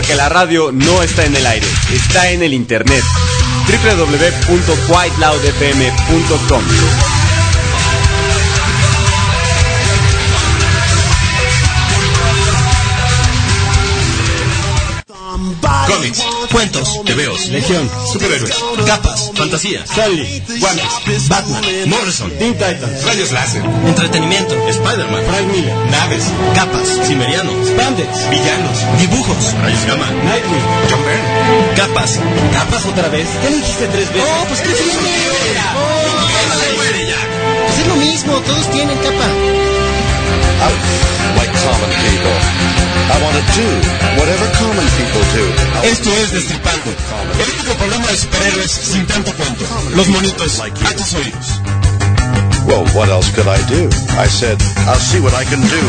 Porque la radio no está en el aire, está en el internet. www.quiteloudfm.com. Cómics, cuentos, tebeos, legión, superhéroes, capas, fantasía, Stanley, guantes, Batman, Morrison, Teen Titans, rayos láser, entretenimiento, Spider-Man, Frank Miller, naves, capas, cimerianos, spandex, villanos, dibujos, rayos gamma, Nightwing, John Byrne, capas, capas otra vez. Ya lo dijiste 3 veces. Oh, pues qué chiste. Pues es lo mismo, todos tienen capa. Like common people. I want to do whatever common people do. Esto es Destripando, el único programa de superhéroes sin tanto cuento. Los monitos a tus oídos. Well, what else could I do? I said, I'll see what I can do.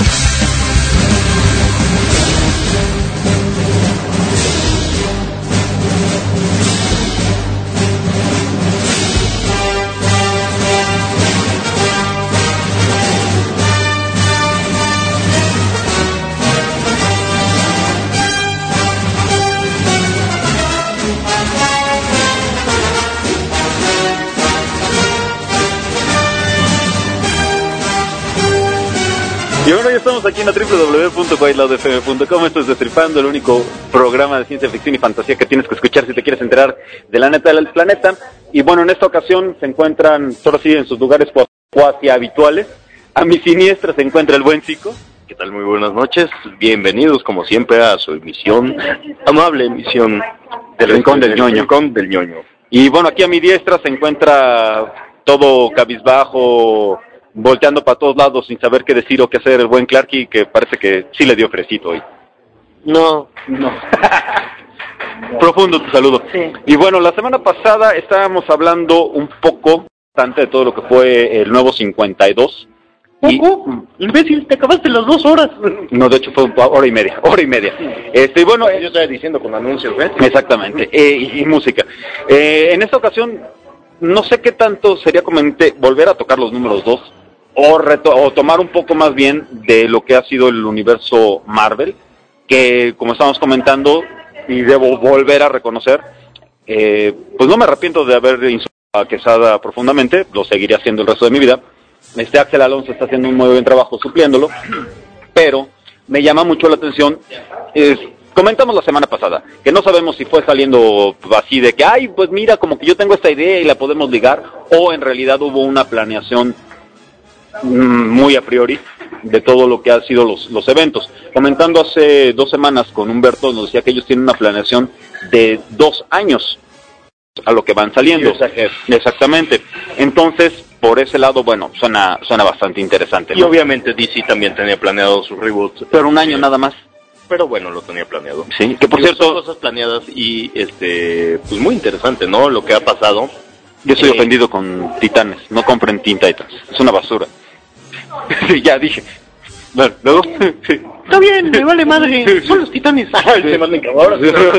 Y bueno, ya estamos aquí en la www.quiteloudfm.com. Esto es Destripando, el único programa de ciencia ficción y fantasía que tienes que escuchar si te quieres enterar de la neta del planeta. Y bueno, en esta ocasión se encuentran, solo sí, en sus lugares cuasi habituales. A mi siniestra se encuentra el buen Zico. ¿Qué tal? Muy buenas noches. Bienvenidos, como siempre, a su emisión, amable emisión del Rincón del Ñoño. Rincón del Ñoño. Y bueno, aquí a mi diestra se encuentra todo cabizbajo, volteando para todos lados sin saber qué decir o qué hacer el buen Clarky, que parece que sí le dio fresito hoy. No. Profundo tu saludo. Sí. Y bueno, la semana pasada estábamos hablando un poco bastante de todo lo que fue el nuevo 52. Imbécil, te acabaste las 2 horas. No, de hecho fue hora y media. Y bueno, Yo estaba diciendo con anuncios, ¿ves? exactamente, y música. En esta ocasión, no sé qué tanto sería conveniente volver a tocar los números 2 o tomar un poco más bien de lo que ha sido el universo Marvel, que como estábamos comentando, y debo volver a reconocer, pues no me arrepiento de haber insultado a Quesada profundamente, lo seguiré haciendo el resto de mi vida. Axel Alonso está haciendo un muy buen trabajo supliéndolo, pero me llama mucho la atención, comentamos la semana pasada, que no sabemos si fue saliendo así de que, ay, pues mira, como que yo tengo esta idea y la podemos ligar, o en realidad hubo una planeación muy a priori de todo lo que han sido los eventos. Comentando hace 2 semanas con Humberto, nos decía que ellos tienen una planeación de 2 años a lo que van saliendo. Exactamente. Entonces, por ese lado, bueno, suena bastante interesante, ¿no? Y obviamente DC también tenía planeado su reboot. Pero un año nada más. Pero bueno, lo tenía planeado. Sí, que por Son cierto, cosas planeadas y pues muy interesante, ¿no? Lo que ha pasado. yo estoy ofendido con Titanes, no compren Teen Titans, es una basura. Sí, ya dije. Bueno, luego. Sí. Está bien, me vale madre. Son los Titanes. Se manden ahora.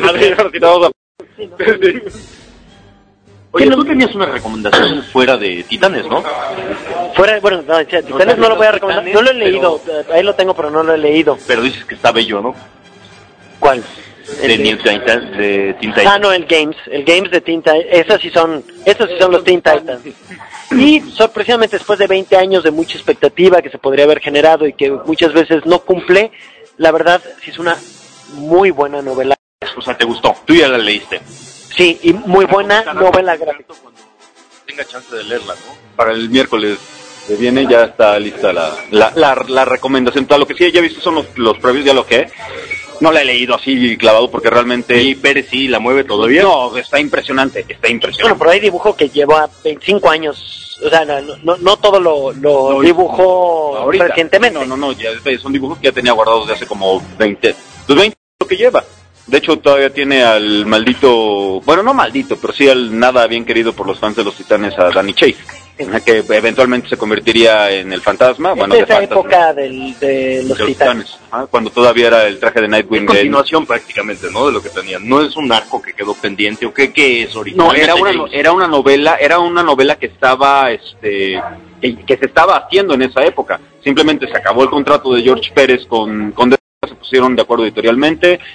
Oye, tú tenías una recomendación fuera de Titanes, ¿no? Bueno, no, Titanes no lo voy a recomendar. No lo he leído. Ahí lo tengo, pero no lo he leído. Pero dices que está bello, ¿no? ¿Cuál? De Teen Titans. No, el Games de Teen Titans. Esos sí son los Teen Titans. Y sorpresivamente después de 20 años de mucha expectativa que se podría haber generado y que muchas veces no cumple, la verdad sí es una muy buena novela. O sea, ¿te gustó? Tú ya la leíste. Sí, y muy buena novela gráfica. Cuando tenga chance de leerla, ¿no? Para el miércoles que viene ya está lista la recomendación. Todo lo que sí ya he visto son los previews, ya lo que no la he leído así clavado porque realmente... ¿Y Pérez sí la mueve todavía? No, está impresionante. Bueno, pero hay dibujo que lleva 25 años. O sea, no todo lo dibujó ahorita, recientemente. No, ya son dibujos que ya tenía guardados de hace como 20. Los 20 lo que lleva. De hecho, todavía tiene al maldito, bueno, no maldito, pero sí al nada bien querido por los fans de los Titanes, a Danny Chase, que eventualmente se convertiría en el fantasma. Bueno, de esa época de los Titanes. Cuando todavía era el traje de Nightwing. Es continuación prácticamente, ¿no? De lo que tenían. No es un arco que quedó pendiente, o qué es original. No, era una novela que estaba, que se estaba haciendo en esa época. Simplemente se acabó el contrato de George Pérez con se pusieron de acuerdo editorialmente.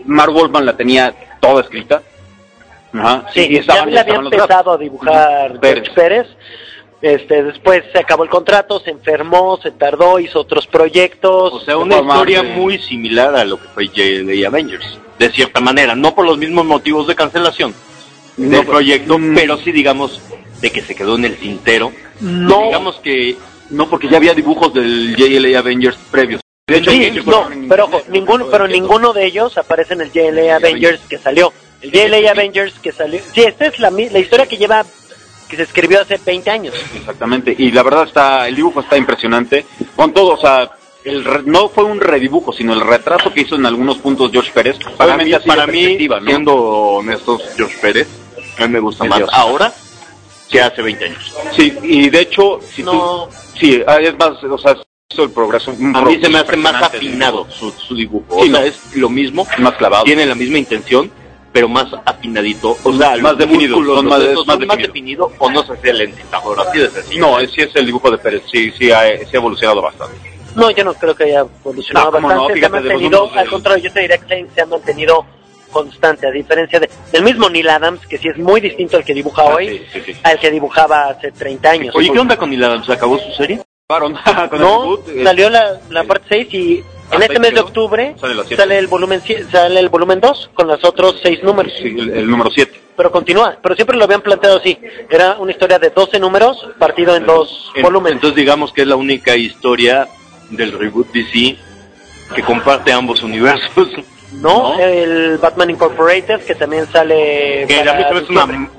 Mark Wolfman la tenía toda escrita. Ajá. Sí, y ya le había empezado a dibujar George Pérez. Después se acabó el contrato, se enfermó, se tardó, hizo otros proyectos. O sea, una historia muy similar a lo que fue JLA Avengers, de cierta manera, no por los mismos motivos de cancelación del proyecto, pero sí, digamos, de que se quedó en el tintero. No, digamos que no, porque ya había dibujos del JLA Avengers previos. De hecho, sí, no, pero ojo, ninguno de ellos aparece en el JLA Avengers que salió. El JLA Avengers que salió, sí, esta es la historia que se escribió hace 20 años. Exactamente, y la verdad el dibujo está impresionante, con todo, o sea, no fue un redibujo, sino el retraso que hizo en algunos puntos George Pérez. Para mí, ¿no? Siendo honestos, George Pérez, a mí me gusta más ahora que hace 20 años. Sí, y de hecho, es más, o sea, hizo el progreso. A mí se me hace más afinado su dibujo, sí, o sea, es lo mismo, más clavado, tiene la misma intención, pero más afinadito, o sea, más definido, más definido, o no se hace el entintador, así de sencillo. No, sí es el dibujo de Pérez, sí ha evolucionado bastante. No, yo no creo que haya evolucionado bastante, no, fíjate, se ha mantenido, al contrario, yo te diría que se ha mantenido constante, a diferencia del mismo Neil Adams, que sí es muy distinto al que dibuja hoy, al que dibujaba hace 30 años. Oye, ¿qué onda con Neil Adams? ¿Se acabó su serie? No, salió la parte 6 y en este mes de octubre sale el volumen 2 con los otros 6 números. Sí, el número 7. Pero continúa, pero siempre lo habían planteado así. Era una historia de 12 números partido en 2 volúmenes. Entonces digamos que es la única historia del reboot DC que comparte ambos universos. No, el Batman Incorporated, que también sale... Que a mí es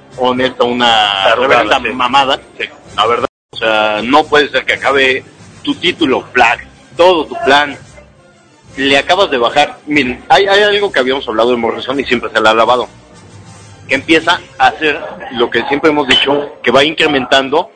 una reverenda mamada, la verdad. O sea, no puede ser que acabe tu título, Flag, todo tu plan, le acabas de bajar. Miren, hay algo que habíamos hablado de Morrison y siempre se le ha alabado, que empieza a hacer lo que siempre hemos dicho, que va incrementando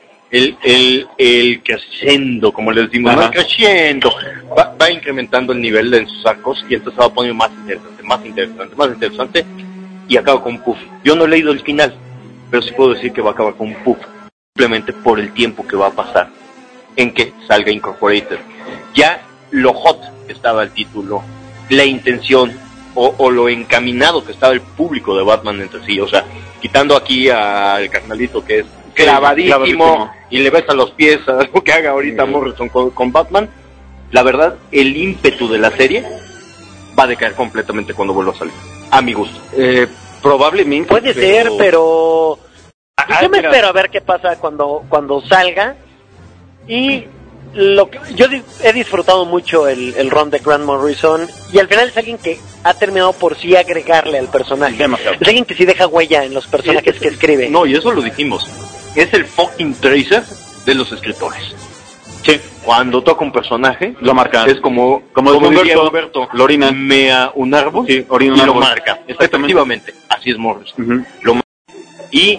el crescendo, como les decimos, ¿no? Creciendo, va incrementando el nivel de sus arcos y entonces se va poniendo más interesante y acaba con un puff. Yo no he leído el final, pero sí puedo decir que va a acabar con un puff, simplemente por el tiempo que va a pasar en que salga Incorporated. Ya lo hot que estaba el título, la intención o lo encaminado que estaba el público de Batman entre sí, o sea, quitando aquí al carnalito que es clavadísimo y le besa los pies a lo que haga ahorita Morrison con Batman, la verdad, el ímpetu de la serie va a decaer completamente cuando vuelva a salir, a mi gusto. Probablemente. Puede ser, pero... Yo me espero a ver qué pasa cuando salga. Y yo he disfrutado mucho el run de Grant Morrison, y al final es alguien que ha terminado por sí agregarle al personaje. Es alguien que sí deja huella en los personajes que escribe. No, y eso lo dijimos. Es el fucking Tracer de los escritores. Sí. Cuando toca un personaje, lo marca. Es como Humberto, Lorina mea un árbol, sí, y lo marca. Efectivamente, así es Morrison. Lo marca. Y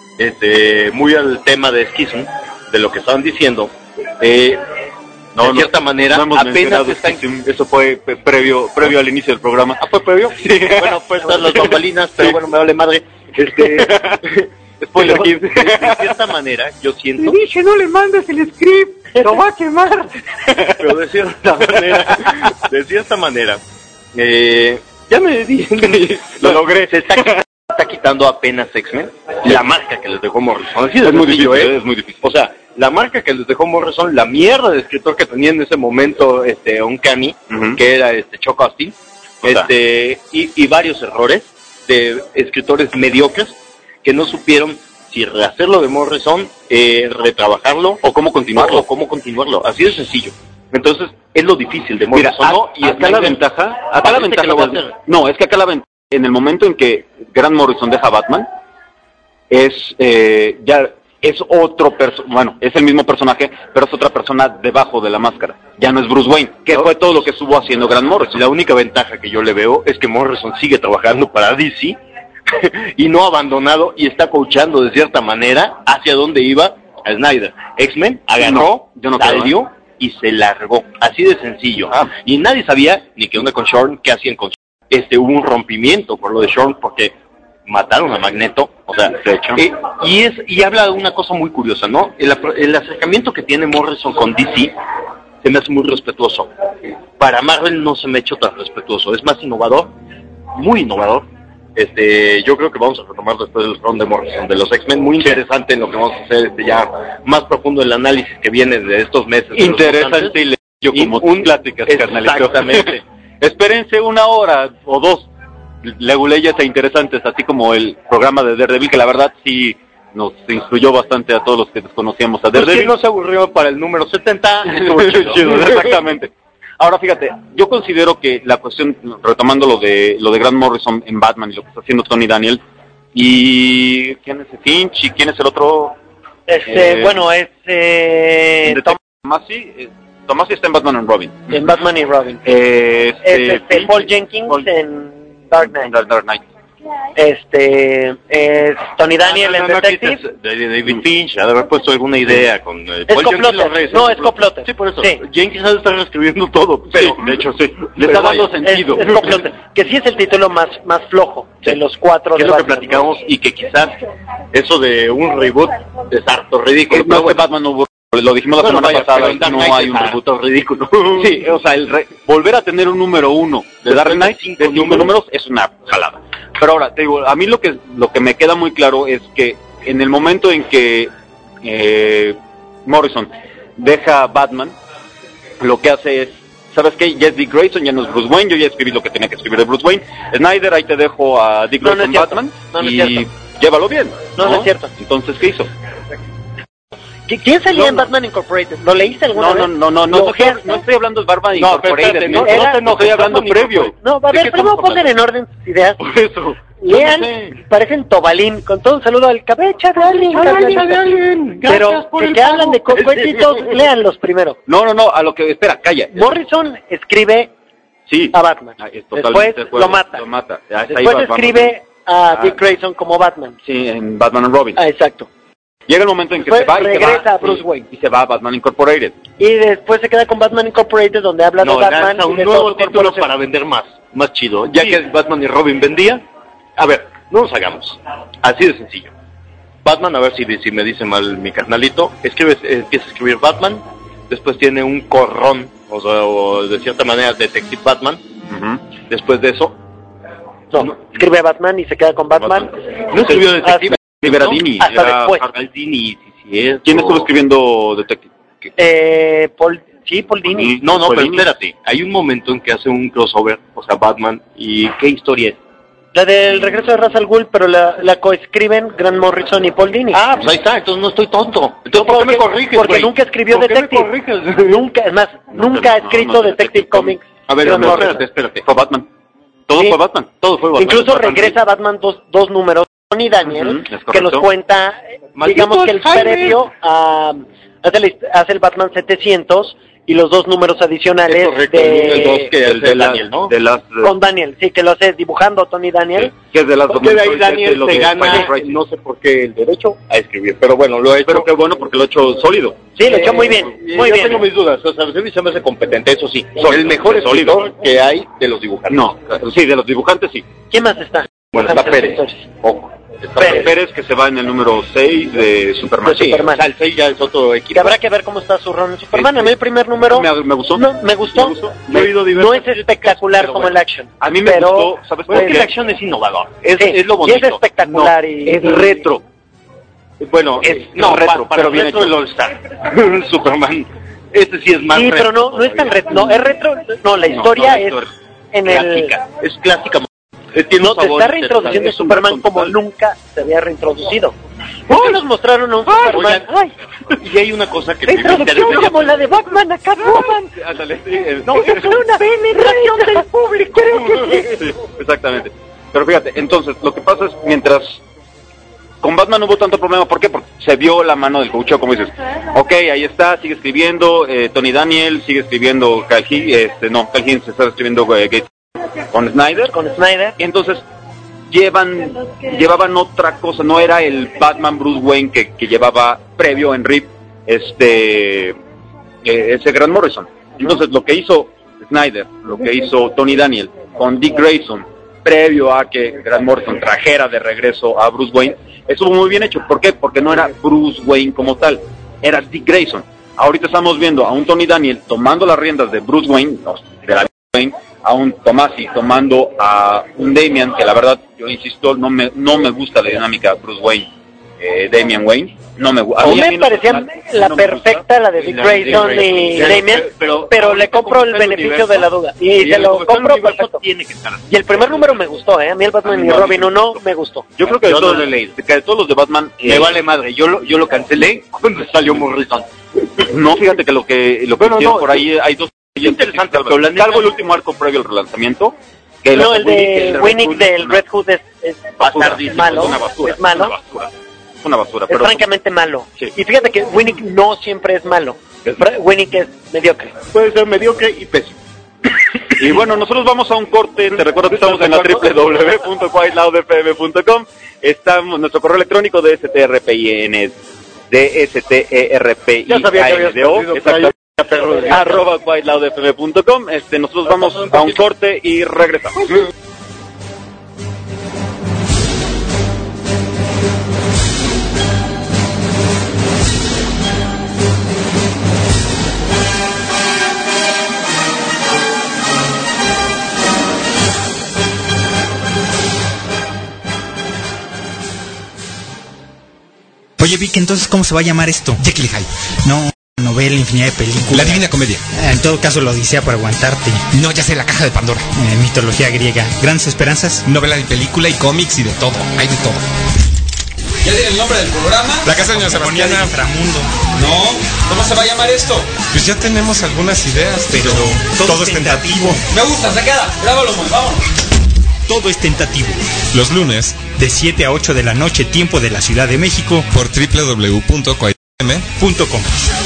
muy al tema de Schism, de lo que estaban diciendo, de cierta manera, apenas está eso fue previo al inicio del programa. ¿Ah, fue previo? Sí. Bueno, pues están las bambalinas, pero bueno, me vale madre. Spoiler aquí. De cierta manera, yo siento... Le dije, no le mandes el script, lo va a quemar. Pero de cierta manera, ya me dije, lo logré. Se está quitando apenas X-Men, la marca que les dejó Morrison. Es muy difícil, es muy difícil. O sea, la marca que les dejó Morrison, la mierda de escritor que tenía en ese momento Uncanny, que era Chuck Austin, y varios errores de escritores mediocres que no supieron si rehacerlo de Morrison, retrabajarlo o cómo continuarlo. Así de sencillo. Entonces, es lo difícil de Morrison. Mira, ¿no? Y acá la ventaja, es que acá la ventaja, en el momento en que Grant Morrison deja Batman, ya es otro bueno, es el mismo personaje, pero es otra persona debajo de la máscara. Ya no es Bruce Wayne, que fue todo lo que estuvo haciendo Grant Morrison. La única ventaja que yo le veo es que Morrison sigue trabajando para DC y no ha abandonado y está coachando de cierta manera hacia donde iba a Snyder. X-Men agarró, salió y se largó. Así de sencillo. Y nadie sabía ni qué onda con Shorn, qué hacían con Shorn. Hubo un rompimiento por lo de Shorn porque mataron a Magneto, o sea, de hecho. Y habla de una cosa muy curiosa, ¿no? El acercamiento que tiene Morrison con DC se me hace muy respetuoso. Para Marvel no se me ha hecho tan respetuoso, es más innovador, muy innovador. Yo creo que vamos a retomar después del Ron de Morrison de los X-Men, muy interesante en lo que vamos a hacer ya más profundo el análisis que viene de estos meses. Interesante y yo como pláticas, carnalito. Exactamente. Espérense 1 hora o 2 leguleyas e interesantes, así como el programa de Daredevil, que la verdad sí nos instruyó bastante a todos los que desconocíamos a Daredevil. Pues sí, no se aburrió para el número 70. Chido, exactamente. Ahora fíjate, yo considero que la cuestión, retomando lo de Grant Morrison en Batman y lo que está haciendo Tony Daniel, y ¿quién es Finch? ¿Y quién es el otro? Tomasi está en Batman and Robin. En Batman y Robin. Paul Jenkins en Dark Knight. Tony Daniel en Detective. David Finch, ha de haber puesto alguna idea con es Coplotter. No, es Coplotter. Sí, por eso. Sí. Jenkins ha de estar escribiendo todo, pero de hecho sí. Le está dando sentido. Es Coplotter, que sí es el título más flojo de los 4. Que es lo que platicamos y que quizás eso de un reboot es harto ridículo. No, bueno. Batman no hubo. Lo dijimos la semana pasada, no hay un reboot ridículo. Sí, o sea, volver a tener un número 1 de Dark Knight de 5 números es una jalada. Pero ahora, te digo, a mí lo que me queda muy claro es que en el momento en que Morrison deja Batman, lo que hace es, ¿sabes qué? Ya es Dick Grayson, ya no es Bruce Wayne, yo ya escribí lo que tenía que escribir de Bruce Wayne. Snyder, ahí te dejo a Dick Grayson Batman y llévalo bien. No es cierto. Entonces, ¿qué hizo? ¿Quién salía en Batman Incorporated? ¿Lo leíste alguna vez? No estoy hablando de Batman Incorporated. No estoy hablando previo. No, a ver, primero pongan en orden sus ideas. Por eso. Lean, parecen Tobalín, con todo un saludo al cabeza de alguien. Pero que hablan de cohetes, léanlos primero. No, a lo que, espera, calla. Morrison escribe a Batman. Después lo mata. Después escribe a Dick Grayson como Batman. Sí, en Batman and Robin. Exacto. Llega el momento en que se va y regresa a Bruce Wayne. Y se va a Batman Incorporated. Y después se queda con Batman Incorporated, donde habla de Batman. Un nuevo título para vender más chido. Ya que Batman y Robin vendía. A ver, no nos hagamos. Así de sencillo. Batman, a ver si me dice mal mi carnalito, empieza a escribir Batman, después tiene un corrón, o de cierta manera Detective Batman. Después de eso... No, escribe a Batman y se queda con Batman. No escribió Detective. Era Dini, hasta después. ¿Quién estuvo escribiendo Detective? Paul Dini. No, pero espérate. Hay un momento en que hace un crossover, o sea, Batman, ¿y qué historia es? La del regreso de Ra's al Ghul, pero la coescriben Grant Morrison y Paul Dini. Pues ahí está, entonces no estoy tonto. Entonces, ¿por qué me corriges, Porque nunca escribió Detective. Nunca ha escrito Detective Comics. A ver, espérate. Fue Batman. Todo fue Batman. Incluso regresa Batman dos números. Tony Daniel, que nos cuenta, digamos que el previo hace el Batman 700 y los 2 números adicionales de Daniel, ¿no? Con Daniel, sí, que lo hace dibujando Tony Daniel. Que es de las porque de ahí Daniel se gana, no sé por qué, el derecho a escribir, pero bueno, lo ha hecho. Pero qué bueno porque lo ha hecho sólido. Sí, lo ha hecho muy bien, muy bien. Tengo mis dudas, o sea, se me hace competente, eso sí. El mejor escritor que hay de los dibujantes. No, sí, de los dibujantes sí. ¿Quién más está? Bueno, está Pérez. Ojo. Pérez, que se va en el número 6 de Superman. Sí, Superman. O sea, el 6 ya es otro equipo. Que habrá que ver cómo está su run en Superman. A mí el primer número... Me gustó. No, me gustó. No es espectacular como el action. A mí me gustó, ¿sabes por qué? Porque el action es innovador. Es lo bonito. Y es espectacular y... Es retro. Bueno, es retro, pero bien hecho. El All-Star. Superman. Este sí es más retro. Sí, pero no es tan retro. No, es retro. No, la historia es en clásica. Es clásica. Te está reintroduciendo Superman como nunca se había reintroducido. ¿Por qué nos mostraron a un Superman? Y hay una cosa que... Introducción como la de Batman a Catwoman. No, es una penetración del público. Sí, exactamente. Pero fíjate, entonces, lo que pasa es, mientras con Batman no hubo tanto problema, ¿por qué? Porque se vio la mano del coacheo, como dices. Ok, ahí está, sigue escribiendo, Tony Daniel, sigue escribiendo Cal Higgins se está escribiendo Gates. Con Snyder. Y entonces llevaban otra cosa, no era el Batman Bruce Wayne que llevaba previo en Rip ese Grant Morrison. Entonces lo que hizo Snyder, lo que hizo Tony Daniel con Dick Grayson previo a que Grant Morrison trajera de regreso a Bruce Wayne, estuvo muy bien hecho. ¿Por qué? Porque no era Bruce Wayne como tal, era Dick Grayson. Ahorita estamos viendo a un Tony Daniel tomando las riendas de Bruce Wayne, de la Wayne, a un Tomasi tomando a un Damian, que la verdad, yo insisto, no me gusta la dinámica Bruce Wayne, Damian Wayne, no me gusta. A mí me parecía la perfecta, la de Dick Grayson y Damian, pero le compro el beneficio de la duda. Y se lo compro perfecto. Tiene que estar. Y el primer número me gustó, a mí el Batman y Robin 1 me gustó. Yo creo que de todos los de Batman, me vale madre, yo lo cancelé cuando salió Morrison. No, fíjate que lo que por ahí hay dos interesantes. Salvo el último arco previo al relanzamiento. Que no, el de Winnick del Red Hood es malo. Es malo. Es una basura. Es francamente malo. Sí. Y fíjate que Winnick no siempre es malo. Winnick es mediocre. Puede ser mediocre y pésimo. Y bueno, nosotros vamos a un corte. Te recuerdo que estamos en la www.quietloudfm.com. Estamos nuestro correo electrónico de DSTRPIN. Ya sabía que habías @quietloudfm.com. Nosotros vamos a un corte y regresamos. Oye, Vic, entonces, ¿cómo se va a llamar esto? Jekyll y Hyde. No, novela, infinidad de películas. La Divina Comedia. En todo caso, la Odisea para aguantarte. No, ya sé, La Caja de Pandora. Mitología griega. Grandes esperanzas. Novela y película y cómics y de todo. Hay de todo. ¿Ya tiene el nombre del programa? La Casa de Doña Sebastiana. Inframundo. No, ¿cómo se va a llamar esto? Pues ya tenemos algunas ideas, pero todo es tentativo. Me gusta, se queda. Grábalo, muy, vámonos. Todo es tentativo. Los lunes, de 7 a 8 de la noche, tiempo de la Ciudad de México, por www.quietfm.com.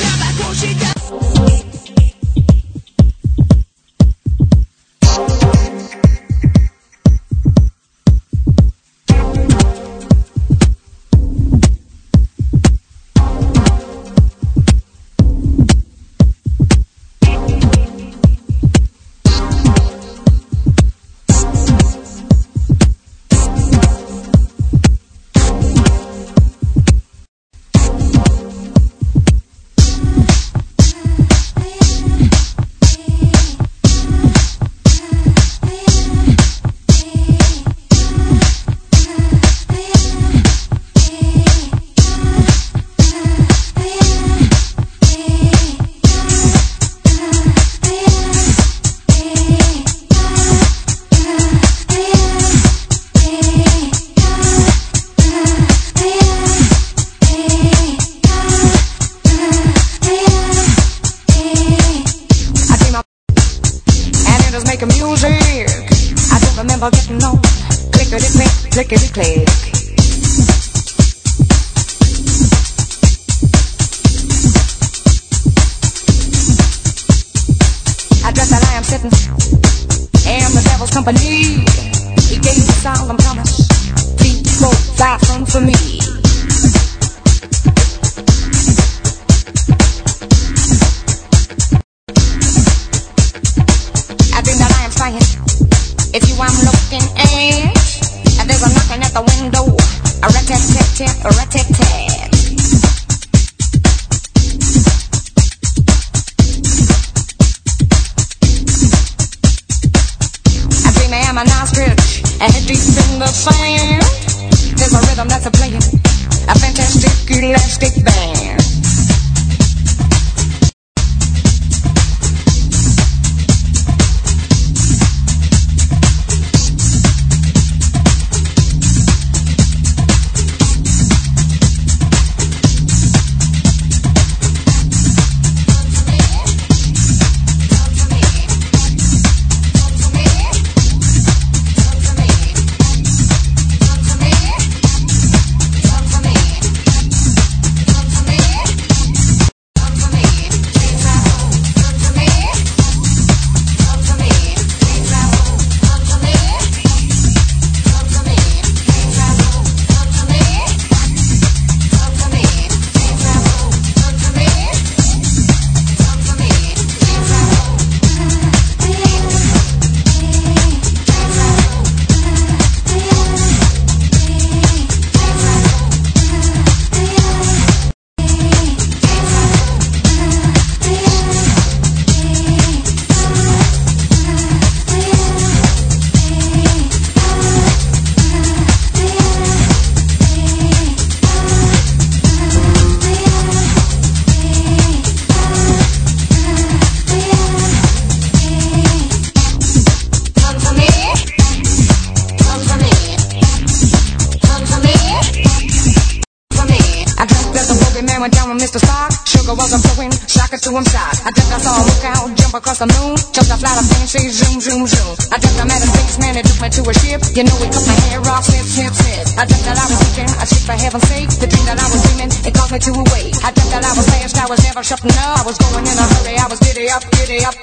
Click. I dress that I am sitting in the devil's company. He gave me solemn promise, 3, 4, 5 for me. I think that I am flying. If you I'm looking at, and there's a knocking at the window, a rat-tat-tat-tat, a rat-tat-tat. I dream I am an ostrich, and head deep in the sand. There's a rhythm that's a playing, a fantastic elastic band. to him side. I dreamt I saw a mook cow jump across the moon, jumped a flight of plane, say zoom, zoom, zoom. I dreamt I met a spaceman and took me to a ship. You know he cut my hair off, snip, snip, snip. I dreamt that I was teaching a ship for heaven's sake. The dream that I was dreaming, it caused me to awake. I dreamt that I was fast, I was never shutting up. I was going in a hurry, I was giddy up, giddy up.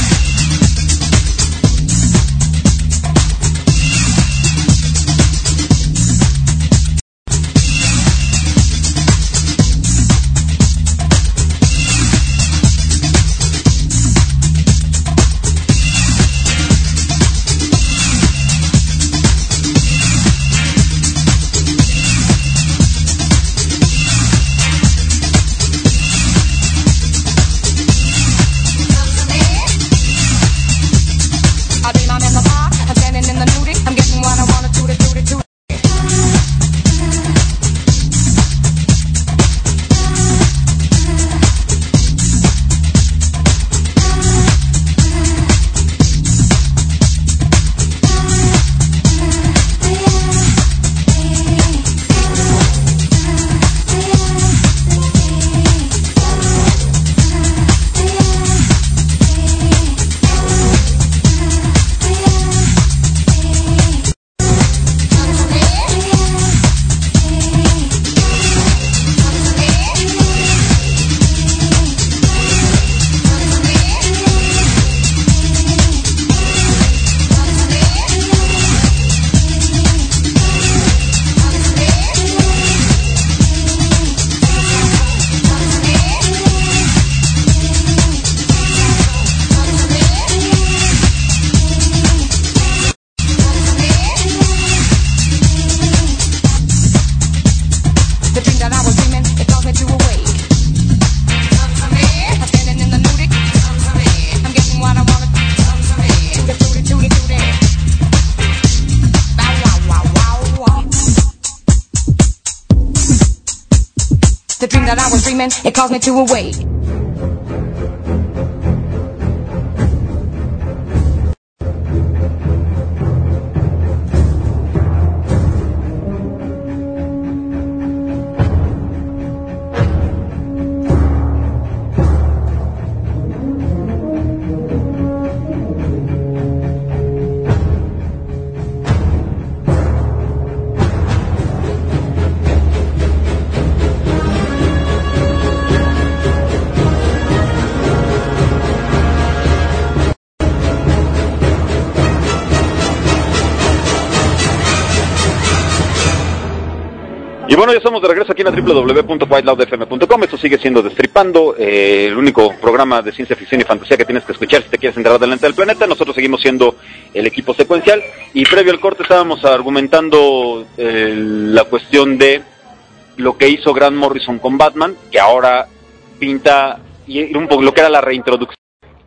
The dream that I was dreaming, it caused me to awake. Y bueno, ya estamos de regreso aquí en la www.whiteloudfm.com. Esto sigue siendo Destripando, el único programa de ciencia ficción y fantasía que tienes que escuchar si te quieres enterar delante del planeta. Nosotros seguimos siendo el equipo secuencial. Y previo al corte estábamos argumentando la cuestión de lo que hizo Grant Morrison con Batman, que ahora pinta y un poco lo que era la reintroducción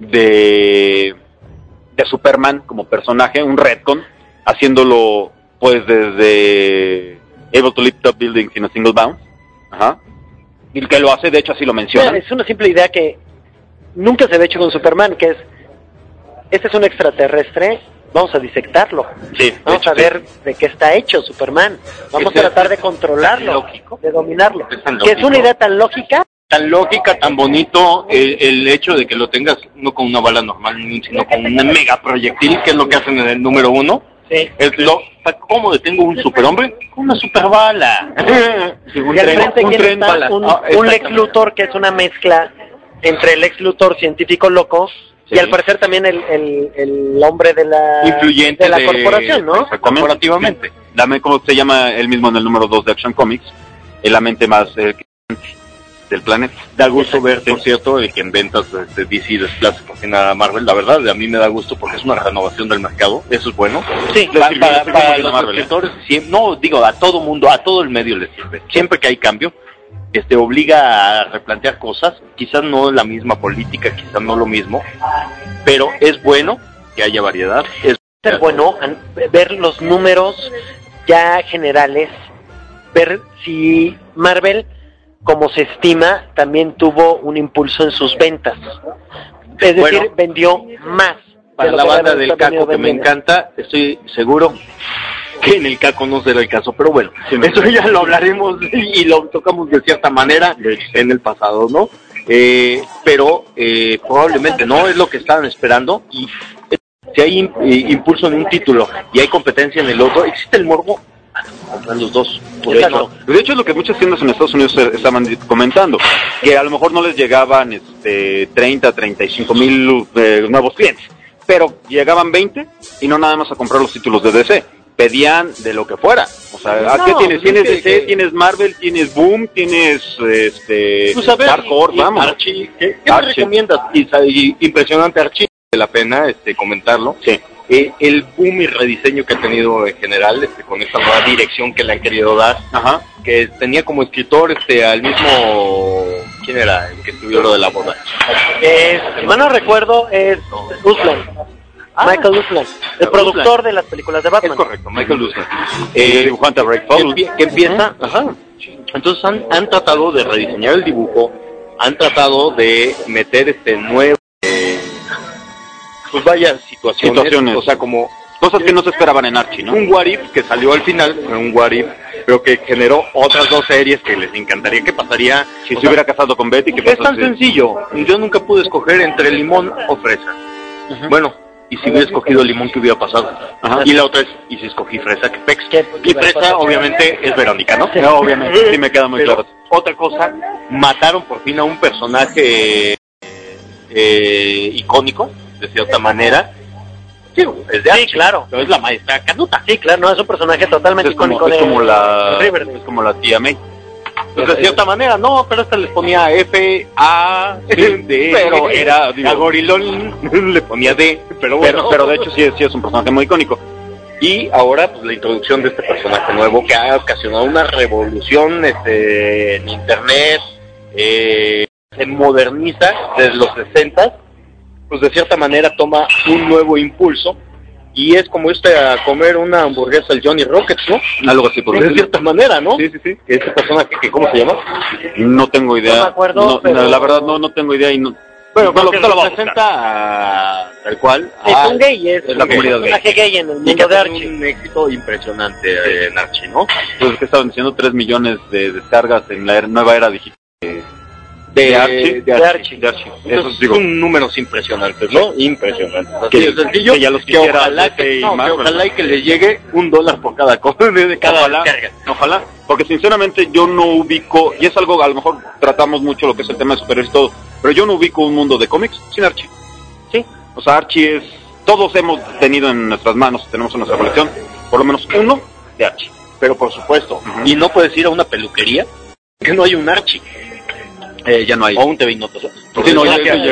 de Superman como personaje, un retcon, haciéndolo pues desde Able to Lift Up Buildings in a Single Bound. Ajá. Y el que lo hace, de hecho, así lo menciona. Es una simple idea que nunca se había hecho con Superman, que es, este es un extraterrestre, vamos a disectarlo. Sí, vamos a ver de qué está hecho Superman. Vamos a tratar de controlarlo, de dominarlo. Que es una idea tan lógica. Tan lógica, tan bonito, el hecho de que lo tengas no con una bala normal, sino con un mega proyectil, que es lo que hacen en el número 1. Sí. ¿Cómo detengo un superhombre? Con una superbala. Y al frente está un Lex Luthor, que es una mezcla entre el Lex Luthor científico loco, sí, y al parecer también el hombre de la influyente de la corporación, ¿no? Corporativamente. Dame cómo se llama él mismo en el número 2 de Action Comics, la mente más del planeta. Da gusto ver, por cierto, que en ventas de DC desplace por fin a Marvel. La verdad, a mí me da gusto porque es una renovación del mercado. Eso es bueno. Sí, para los escritores, no digo a todo mundo, a todo el medio les sirve. Siempre que hay cambio, obliga a replantear cosas. Quizás no la misma política, quizás no lo mismo, pero es bueno que haya variedad. Es bueno ver los números ya generales, ver si Marvel, como se estima, también tuvo un impulso en sus ventas. Es decir, vendió más. Para la banda del Caco, que me encanta, estoy seguro que en el Caco no será el caso, pero bueno, eso ya lo hablaremos y lo tocamos de cierta manera en el pasado, ¿no? pero probablemente no es lo que estaban esperando, y si hay impulso en un título y hay competencia en el otro, existe el morbo en los dos. De hecho es lo que muchas tiendas en Estados Unidos estaban comentando, que a lo mejor no les llegaban 30, 35 mil nuevos clientes, pero llegaban 20 y no nada más a comprar los títulos de DC, pedían de lo que fuera. O sea, ¿qué tienes? Tienes DC, tienes Marvel, tienes Boom, tienes Dark Horse, vamos. Archie, ¿qué me recomiendas? Impresionante Archie, vale la pena comentarlo. Sí. El boom y rediseño que ha tenido en general, con esta nueva dirección que le han querido dar, ajá, que tenía como escritor al mismo, ¿quién era el que escribió lo de la boda? Si mal no recuerdo, es Uslan. Michael Uslan, el productor de las películas de Batman. Es correcto, Michael Uslan. Dibujante Ray Fowler. Que empieza, ajá. Entonces han tratado de rediseñar el dibujo, han tratado de meter nuevo, pues vaya situaciones, o sea, como cosas que no se esperaban en Archie, ¿no? Un What If que salió al final, un What If, pero que generó otras dos series que les encantaría. ¿Qué pasaría si se hubiera casado con Betty? Es tan sencillo. Yo nunca pude escoger entre limón o fresa. Bueno, y si hubiera escogido limón, ¿qué hubiera pasado? Ajá. Y la otra es, ¿y si escogí fresa, qué pex? Y fresa, obviamente, es Verónica, ¿no? No, obviamente, sí me queda muy claro. Otra cosa, mataron por fin a un personaje icónico, de cierta manera. Sí, es de Archie, claro. Pero es la maestra Canuta. Sí, claro, no, es un personaje totalmente icónico es como la tía May. Pues de cierta manera, no, pero esta le ponía F, A, D, pero era, a Gorilón le ponía D, pero de hecho sí es un personaje muy icónico. Y ahora, pues la introducción de este personaje nuevo que ha ocasionado una revolución en internet, se moderniza desde los 60, pues de cierta manera toma un nuevo impulso. Y es como a comer una hamburguesa al Johnny Rockets, ¿no? Algo así, por de cierta manera, ¿no? Sí. Este personaje, ¿cómo se llama? No tengo idea. No me acuerdo, pero... la verdad no tengo idea y no... Bueno, lo que lo presenta tal cual. Es un gay, es la comunidad un personaje gay en el mundo de Archie. Un éxito impresionante en Archie, ¿no? Pues que estaban diciendo 3 millones de descargas en la nueva era digital. De Archie. Eso es un números impresionantes, ¿no? Impresionantes. Que sencillo, que ya los quisiera ojalá y que le llegue $1 por cada cosa de cada descarga. Ojalá, porque sinceramente yo no ubico, y es algo, a lo mejor tratamos mucho lo que es el tema de superhéroes y todo, pero yo no ubico un mundo de cómics sin Archie. Sí. O sea, Archie todos hemos tenido en nuestras manos, tenemos en nuestra colección, por lo menos uno de Archie. Pero por supuesto, y no puedes ir a una peluquería que no hay un Archie. Ya no hay. O un TV Notas. Sí, no, los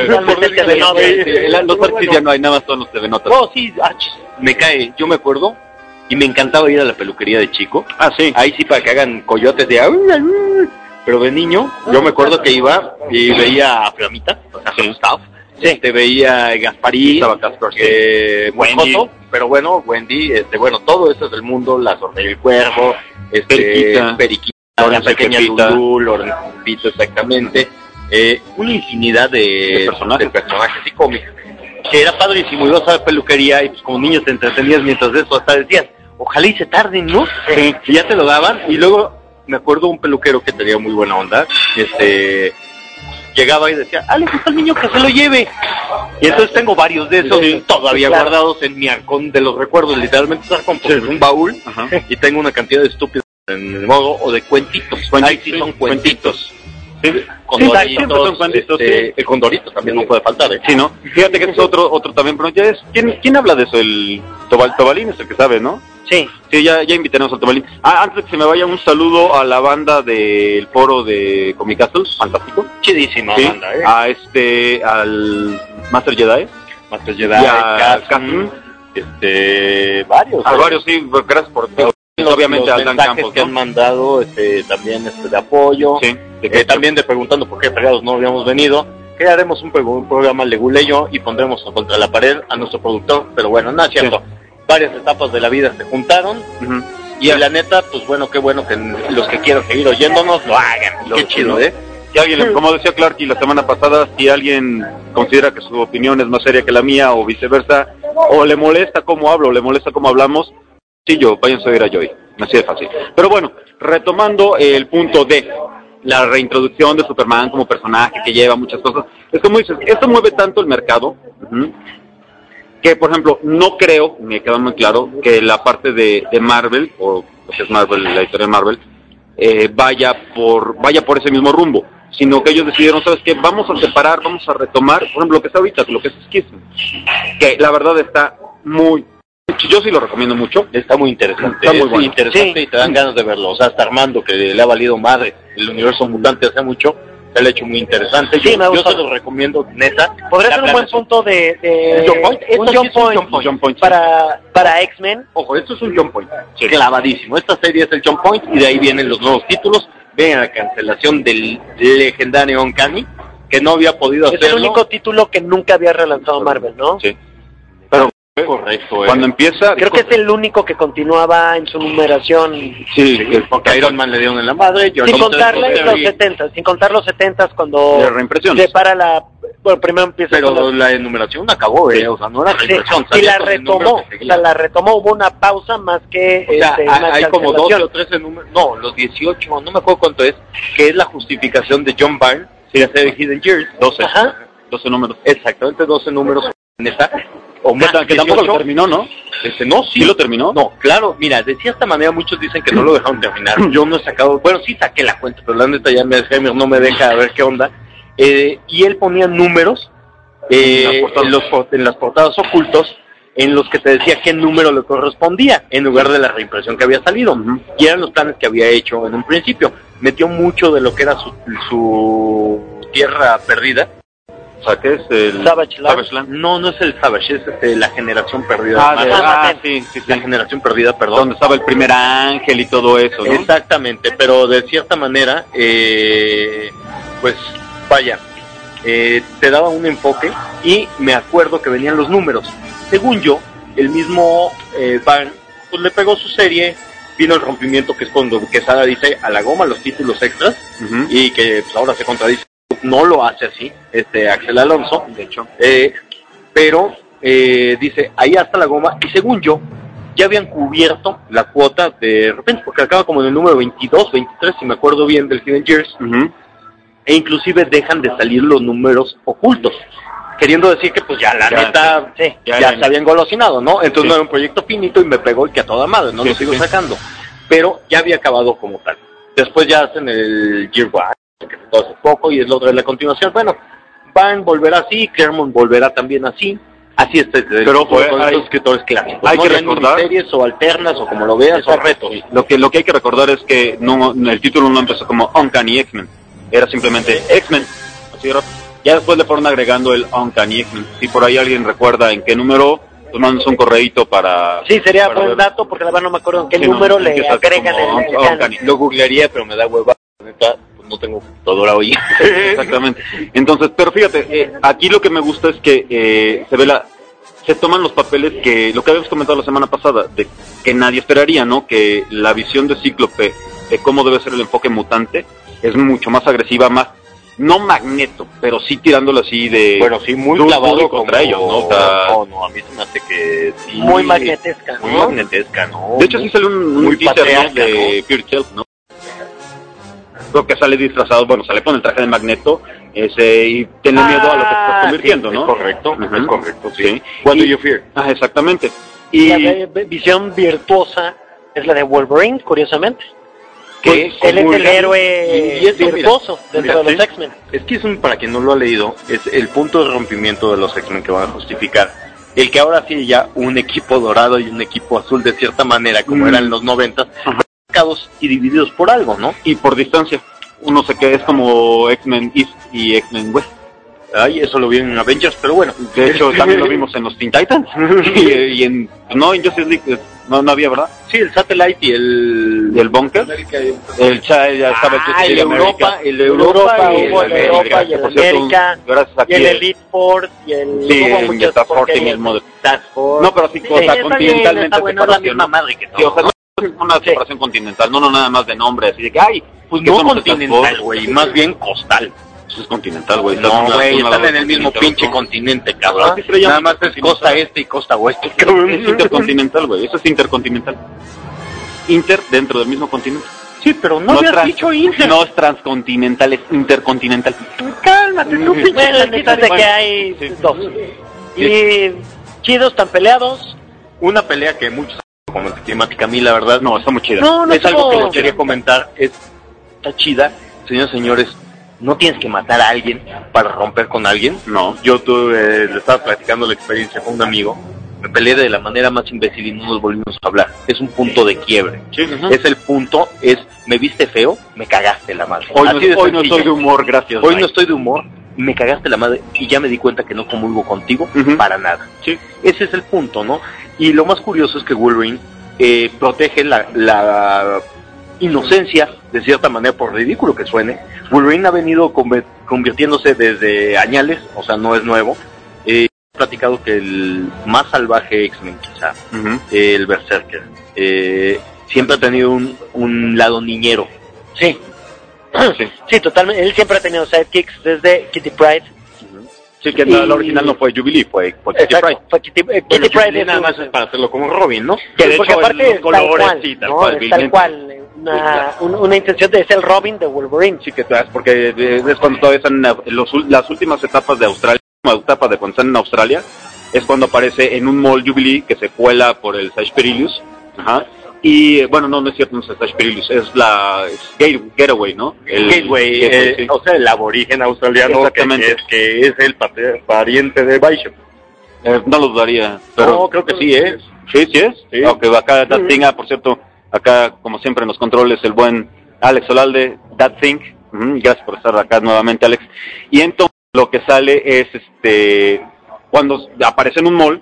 Archies ya no hay, nada más son los TV Notas. No, sí, Archies. Me cae, yo me acuerdo, y me encantaba ir a la peluquería de chico. Ah, sí. Ahí sí para que hagan coyotes de... Pero de niño, yo me acuerdo que iba y veía a Flamita, o sea, Gustavo. Sí. Te veía Gasparín, Wendy, pero bueno, Wendy, bueno, todo eso es del mundo, la Sorna y el Cuervo, Periquita, la pequeña Lulú, Lorencito, exactamente, una infinidad de personajes y cómics, que era padrísimo. Ibas a la peluquería y pues como niños te entretenías mientras de eso, hasta decías, ojalá y se tarden, ¿no? Sí. Y ya te lo daban, y luego me acuerdo un peluquero que tenía muy buena onda, llegaba y decía, Alex, está el niño que se lo lleve. Y entonces tengo varios de esos todavía guardados en mi arcón de los recuerdos, literalmente es un baúl, y tengo una cantidad de estúpidos en el modo, o de cuentitos. Ahí sí son cuentitos. Sí, con Doritos también no puede faltar, ¿eh? Sí, ¿no? Fíjate que es otro también, pero ya es... ¿Quién habla de eso? El Tobalín es el que sabe, ¿no? Sí. Sí, ya invitaremos al Tobalín. Antes de que se me vaya, un saludo a la banda del foro de Comic Castles, fantástico. Chidísima banda, al Master Jedi. Y a Catherine. Varios. Varios, sí, gracias por... Obviamente los mensajes que han mandado también de apoyo, también de preguntando por qué fregados no habíamos venido, que haremos un programa Legule y yo y pondremos contra la pared a nuestro productor, pero bueno, no es cierto, varias etapas de la vida se juntaron y la neta, pues bueno, qué bueno que los que quieran seguir oyéndonos lo hagan, qué chido, Si alguien, como decía Clarky la semana pasada, si alguien considera que su opinión es más seria que la mía o viceversa, o le molesta cómo hablo, o le molesta cómo hablamos, váyanse a oír a Joy, así de fácil. Pero bueno, retomando el punto D. la reintroducción de Superman como personaje que lleva muchas cosas. Es como dices, esto mueve tanto el mercado, que por ejemplo, no creo, me queda muy claro, que la parte de Marvel, o lo que es Marvel, la historia de Marvel, vaya por ese mismo rumbo, sino que ellos decidieron, ¿sabes qué? Vamos a separar, vamos a retomar, por ejemplo, lo que está ahorita, lo que es Schism, que la verdad está muy... Yo sí lo recomiendo mucho. Está muy interesante. Está muy bueno. Interesante, y te dan ganas de verlo. O sea, hasta Armando, que le ha valido madre el universo mutante hace mucho, se le ha hecho muy interesante. Sí, yo se lo recomiendo, neta. Podría ser un buen punto de John Point. Es John Point para X-Men. Ojo, esto es un John Point. Sí. Clavadísimo. Esta serie es el John Point y de ahí vienen los nuevos títulos. Ven la cancelación del legendario Uncanny, que no había podido hacerlo. Es el único título que nunca había relanzado Marvel, ¿no? Sí. Pero correcto. Cuando empieza... Creo que es el único que continuaba en su numeración. Sí, porque Iron Man le dieron en la madre. Sin contar los 70 cuando se para la... Bueno, primero empieza... Pero la enumeración acabó, o sea, no era reimpresión. Y la retomó, hubo una pausa más que... O sea, hay como 12 o 13 números, no, los 18, no me acuerdo cuánto es, que es la justificación de John Byrne, si la serie Hidden Years, 12 números. Exactamente, 12 números, neta. O más, que tampoco lo terminó, ¿no? No, sí. ¿Sí lo terminó? No, claro, mira, de cierta manera muchos dicen que no lo dejaron terminar. Yo no he sacado, bueno, sí saqué la cuenta, pero la neta ya me Alzheimer no me deja ver qué onda. Y él ponía números en las portadas ocultos en los que te decía qué número le correspondía en lugar de la reimpresión que había salido. Y eran los planes que había hecho en un principio. Metió mucho de lo que era su tierra perdida. O sea, ¿qué es el Savage Land? No, no es el Savage, es la generación perdida. Sí. La generación perdida, perdón. Donde estaba el primer ángel y todo eso, ¿no? Exactamente, pero de cierta manera, pues, vaya, te daba un enfoque y me acuerdo que venían los números. Según yo, el mismo Byrne, pues le pegó su serie, vino el rompimiento, que es cuando Quesada dice a la goma los títulos extras, y que pues, ahora se contradice. No lo hace así, Axel Alonso, de hecho, pero dice, ahí hasta la goma, y según yo, ya habían cubierto la cuota de repente, porque acaba como en el número 22, 23, si me acuerdo bien, del Hidden Years, e inclusive dejan de salir los números ocultos, queriendo decir que pues ya la neta, ya se habían engolosinado, ¿no? Entonces no era un proyecto finito y me pegó y que a toda madre, no lo sigo sacando, pero ya había acabado como tal. Después ya hacen el Year One, que se todo hace poco, y es lo de la continuación. Bueno, Byrne volverá así, Claremont volverá también así es pero con estos escritores clásicos. Hay que recordar series o alternas o como lo veas, o retos. Lo que hay que recordar es que no, el título no empezó como Uncanny X-Men, era simplemente X-Men. Así era. Ya después le fueron agregando el Uncanny X-Men. Si por ahí alguien recuerda en qué número, pues mandas un correíto para... Sí, sería buen dato, porque la verdad no me acuerdo en qué número le agregan el Uncanny. Lo googlearía, pero me da hueva, neta. No tengo computadora hoy. Exactamente. Entonces, pero fíjate, aquí lo que me gusta es que se toman los papeles que, lo que habíamos comentado la semana pasada, de que nadie esperaría, ¿no? Que la visión de Cíclope, de cómo debe ser el enfoque mutante, es mucho más agresiva, más, no Magneto, pero sí tirándolo así de... Bueno, sí, muy clavado contra ellos, ¿no? O sea, no, a mí se me hace que sí. Muy magnetesca, ¿no? Muy magnetesca, ¿no? De hecho, sí sale un teaser, ¿no? De Pure Shelf, ¿no? Creo que sale disfrazado, bueno, sale con el traje de Magneto, y tiene miedo a lo que se está convirtiendo, ¿no? Es correcto, es correcto, sí. What do you fear? Exactamente. Y la visión virtuosa es la de Wolverine, curiosamente. Que él es el héroe virtuoso dentro de los X-Men. Es que para quien no lo ha leído, es el punto de rompimiento de los X-Men que van a justificar. El que ahora sí ya un equipo dorado y un equipo azul de cierta manera, como eran en los 90, y divididos por algo, ¿no? Y por distancia. Uno sé que es como X-Men East y X-Men West. Ay, eso lo vi en Avengers, pero bueno. De hecho, también lo vimos en los Teen Titans. y en Justice League no había, ¿verdad? Sí, el Satellite y el Bunker. ya estaba el Europa y el América, y el Elite Force, y el... Sí, el Task Force y el Model. No, pero sí, cosa continentalmente separación. Sí, o sea, no es una separación continental, no nada más de nombre, así de que, ay, pues no continental, güey, más bien costal. Eso es continental, güey. No, güey, están en el mismo pinche continente, cabrón. Nada más es costa este y costa oeste, cabrón. Es intercontinental, güey, eso es intercontinental. Inter dentro del mismo continente. Sí, pero no habías dicho inter. No es transcontinental, es intercontinental. Cálmate, tú, pinche. Bueno, la neta es de que hay dos. Y chidos, tan peleados. Una pelea que muchos como anticlimática, a mí la verdad no, está muy chida. No es algo que les quería comentar, está chida. Señores, señores, no tienes que matar a alguien para romper con alguien. No, yo le estaba platicando la experiencia con un amigo. Me peleé de la manera más imbécil y no nos volvimos a hablar. Es un punto de quiebre. Sí, es el punto, me viste feo, me cagaste la madre. Hoy no estoy de humor, gracias. Hoy no estoy de humor, me cagaste la madre y ya me di cuenta que no comulgo contigo para nada. Sí. Ese es el punto, ¿no? Y lo más curioso es que Wolverine protege la inocencia, de cierta manera, por ridículo que suene. Wolverine ha venido convirtiéndose desde añales, o sea, no es nuevo. Platicado que el más salvaje X-Men quizá, el Berserker, siempre ha tenido un lado niñero. Sí. Sí, totalmente. Él siempre ha tenido sidekicks desde Kitty Pryde. Sí, que la original no fue Jubilee, fue Kitty Pryde. Fue Kitty Pryde nada más es para hacerlo como Robin, ¿no? Que de porque hecho, aparte los colores, tal cual, es tal cual. Una intención de ser el Robin de Wolverine. Sí, que porque es cuando todavía están las últimas etapas de Australia. Etapa de cuando están en Australia es cuando aparece en un mall Jubilee que se cuela por el Sage Perilous. Y bueno, no es cierto, no es Sage Perilous, es Getaway, ¿no? El Gateway, o sea, el aborigen australiano que es el pariente de Bishop. No lo dudaría, pero no, creo que sí es. Sí es. Sí. Aunque acá That Thing, por cierto, acá como siempre en los controles el buen Alex Olalde, That Thing. Gracias por estar acá nuevamente, Alex. Y entonces lo que sale es cuando aparece en un mall,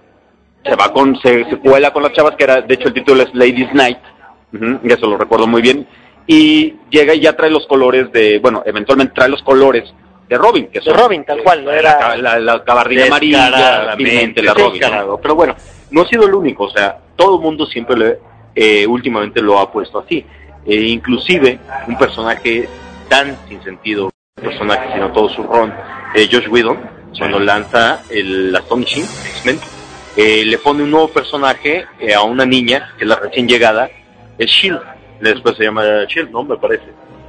se cuela con las chavas, que era, de hecho el título es Ladies Night, eso lo recuerdo muy bien, y llega y ya trae los colores eventualmente trae los colores de Robin, que son de Robin, tal cual, no era la gabardina amarilla, la Robin. Pero bueno, no ha sido el único, o sea, todo el mundo siempre últimamente lo ha puesto así, inclusive un personaje tan sin sentido, sino todo su ron, Josh Whedon, cuando lanza el Astonishing X-Men, le pone un nuevo personaje a una niña, que es la recién llegada, es Shield, después se llama Shield, ¿no? Me parece.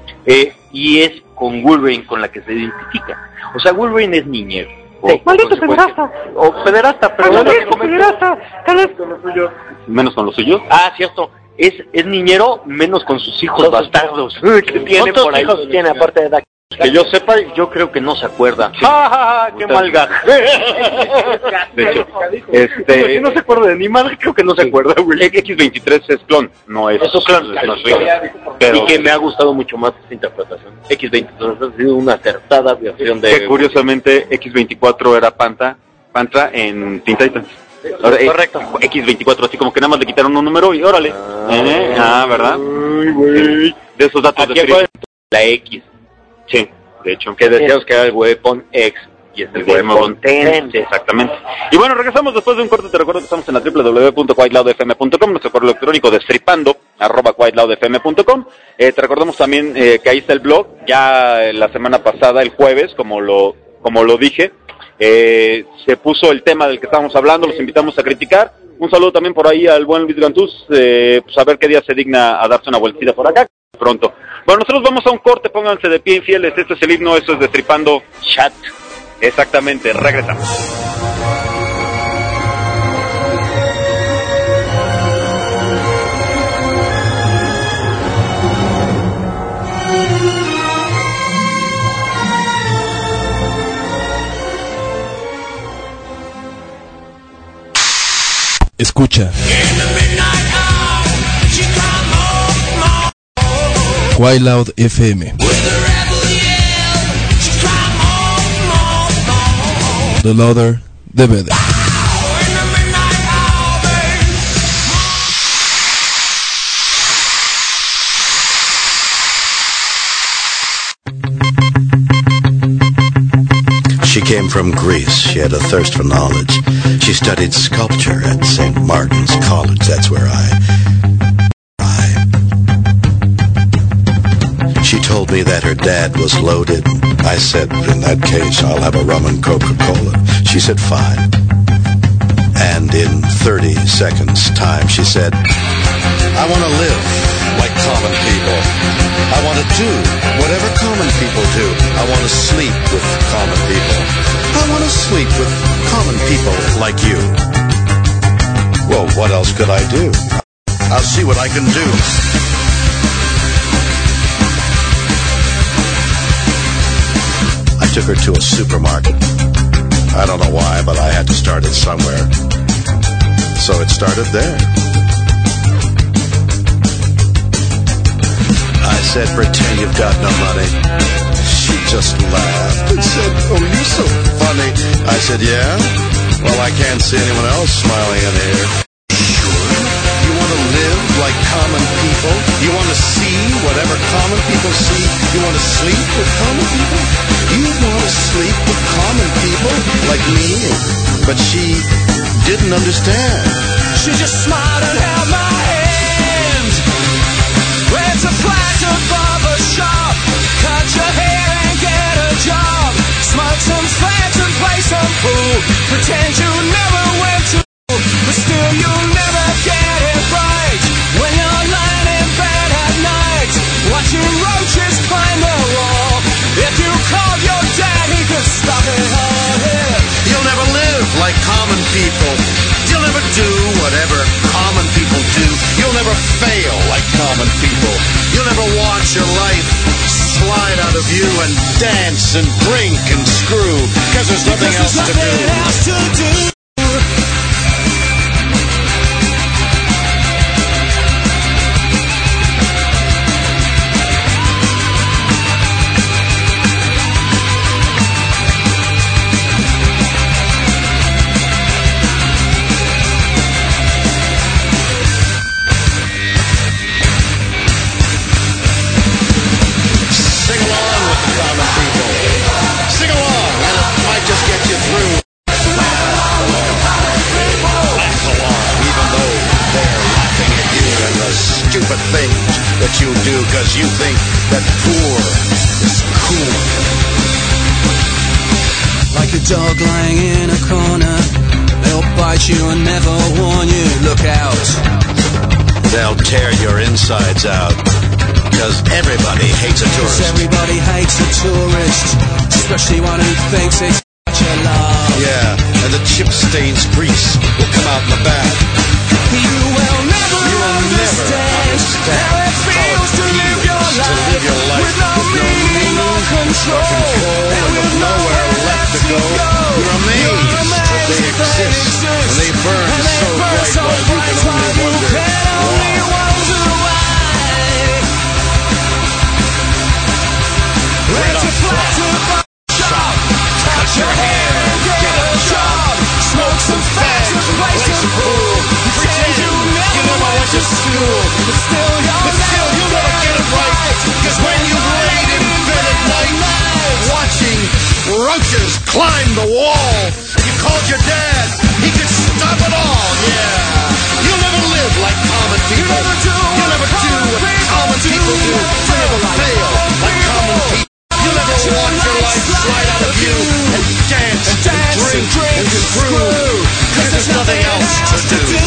Y es con Wolverine con la que se identifica. O sea, Wolverine es niñero. ¡Maldito pederasta! O pederasta, pero ¡maldito pederasta! Menos con los suyos. Ah, cierto. Es niñero menos con sus hijos bastardos. ¿Qué tiene por ahí? ¿Cuántos hijos tiene aparte de Dak? Que yo sepa, yo creo que no se acuerda. ¡Qué mal gag! De hecho, si no se acuerda de ni madre, creo que no se acuerda, güey. X23 es clon, no es clon. Pero y que me ha gustado mucho más esta interpretación. X23 ha sido una acertada versión de... Que curiosamente X24 era Pantra en Teen Titans. Ahora, correcto. X24, así como que nada más le quitaron un número y órale. ¿Verdad? Ay, güey. De esos datos de la X. Sí, de hecho. Que decíamos que era el Weapon X y es el Weapon 10. Sí, exactamente. Y bueno, regresamos después de un corte. Te recuerdo que estamos en la www.whiteloudfm.com, nuestro correo electrónico destripando@whiteloudfm.com. Te recordamos también que ahí está el blog. Ya la semana pasada, el jueves, como lo dije, se puso el tema del que estábamos hablando. Los invitamos a criticar. Un saludo también por ahí al buen Luis Gantús, pues a ver qué día se digna a darse una vueltita por acá. Pronto. Bueno, nosotros vamos a un corte, pónganse de pie infieles, este es el himno, eso es Destripando Chat. Exactamente, regresamos. Escucha White Loud FM. The louder, the better. She came from Greece. She had a thirst for knowledge. She studied sculpture at St. Martin's College. That's where She told me that her dad was loaded. I said, in that case, I'll have a rum and Coca-Cola. She said, fine. And in 30 seconds time, she said, I want to live like common people. I want to do whatever common people do. I want to sleep with common people. I want to sleep with common people like you. Well, what else could I do? I'll see what I can do. I took her to a supermarket. I don't know why, but I had to start it somewhere. So it started there. I said, pretend you've got no money. She just laughed and said, oh, you're so funny. I said, yeah? Well, I can't see anyone else smiling in here. Sure. You want to live like common people? You want to see whatever common people see? You want to sleep with common people? You want to sleep with common people like me? But she didn't understand. She just smiled and held my hand. Went to flat to barber shop, cut your hair and get a job, smoke some fags and play some pool, pretend you never went to school, but still you'll never get it right when you're lying in bed at night watching roaches climb the wall. If you called your dad, he could stop it all here. You'll never live like common people. You'll never do whatever common people do. You'll never fail like common people. You'll never watch your life slide out of you and dance and drink and screw because there's nothing else to do. Things that you do because you think that poor is cool. Like a dog lying in a corner, they'll bite you and never warn you. Look out. They'll tear your insides out because everybody hates a tourist. Everybody hates a tourist, especially one who thinks it's such a love. Yeah, and the chip stains grease will come out in the back. You will never understand how it feels to live your life with no meaning or control, and with nowhere left to go. You're amazed that they exist, and they burn so bright while you can only wonder why. Went to flat to shop, cut your hair and get a job, smoke some fags and play some pool. To school, but still you'll never get it right. Cause when you laid in bed at night, watching roaches climb the wall, you called your dad, he could stop it all, yeah. You'll never live like common people. You'll never do what common people do. You'll never fail like common people. You'll never watch your life slide out of you and dance and drink and screw, cause there's nothing else to do.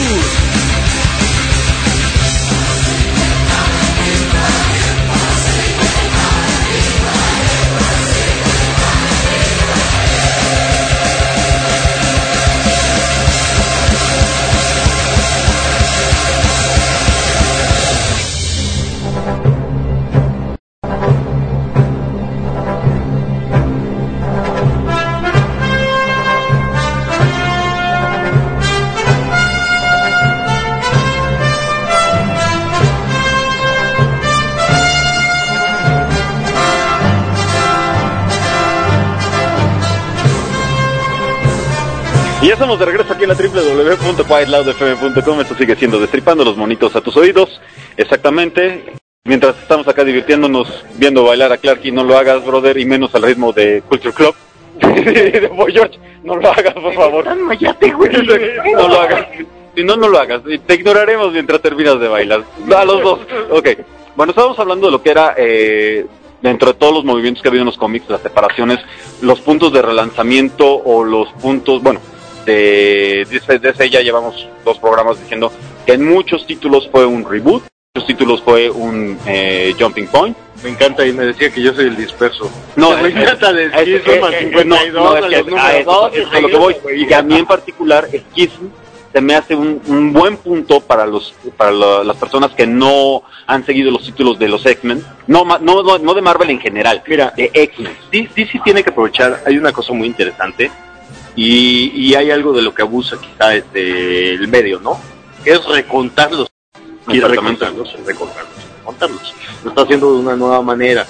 Y ya estamos de regreso aquí en la www.quietloudfm.com. Esto sigue siendo Destripando los Monitos a tus oídos. Exactamente. Mientras estamos acá divirtiéndonos, viendo bailar a Clarky, no lo hagas, brother, y menos al ritmo de Culture Club. De Boy George, no lo hagas, por favor. Mayate, güey. No lo hagas. Si no, no lo hagas. Te ignoraremos mientras terminas de bailar. A los dos. Ok. Bueno, estábamos hablando de lo que era... dentro de todos los movimientos que ha habido en los cómics, las separaciones, los puntos de relanzamiento o los puntos, bueno, desde ya llevamos 2 programas diciendo que en muchos títulos fue un reboot, Los títulos fue un Jumping Point. Me encanta y me decía que yo soy el disperso. No, me encanta de Schism al 52, a los números 2. Es lo que voy. Y a mí en particular, Schism se me hace un buen punto para las personas que no han seguido los títulos de los X-Men, no de Marvel en general. Mira, de X-Men. DC tiene que aprovechar, hay una cosa muy interesante y hay algo de lo que abusa quizá el medio, ¿no? Que es recontarlos. Quiere recontarlos. Lo está haciendo de una nueva manera.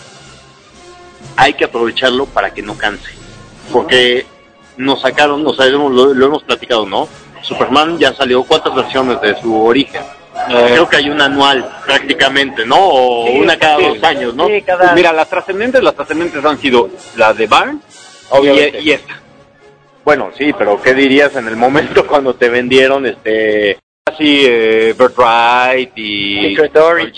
Hay que aprovecharlo para que no canse. Porque nos sacaron, lo hemos platicado, ¿no? Superman ya salió, ¿cuántas versiones de su origen? Creo que hay una anual prácticamente, ¿no? O sí, una cada 2 años, ¿no? Sí, Mira, las trascendentes han sido la de Byrne y esta. Bueno, sí, pero ¿qué dirías en el momento cuando te vendieron así Birthright y Secret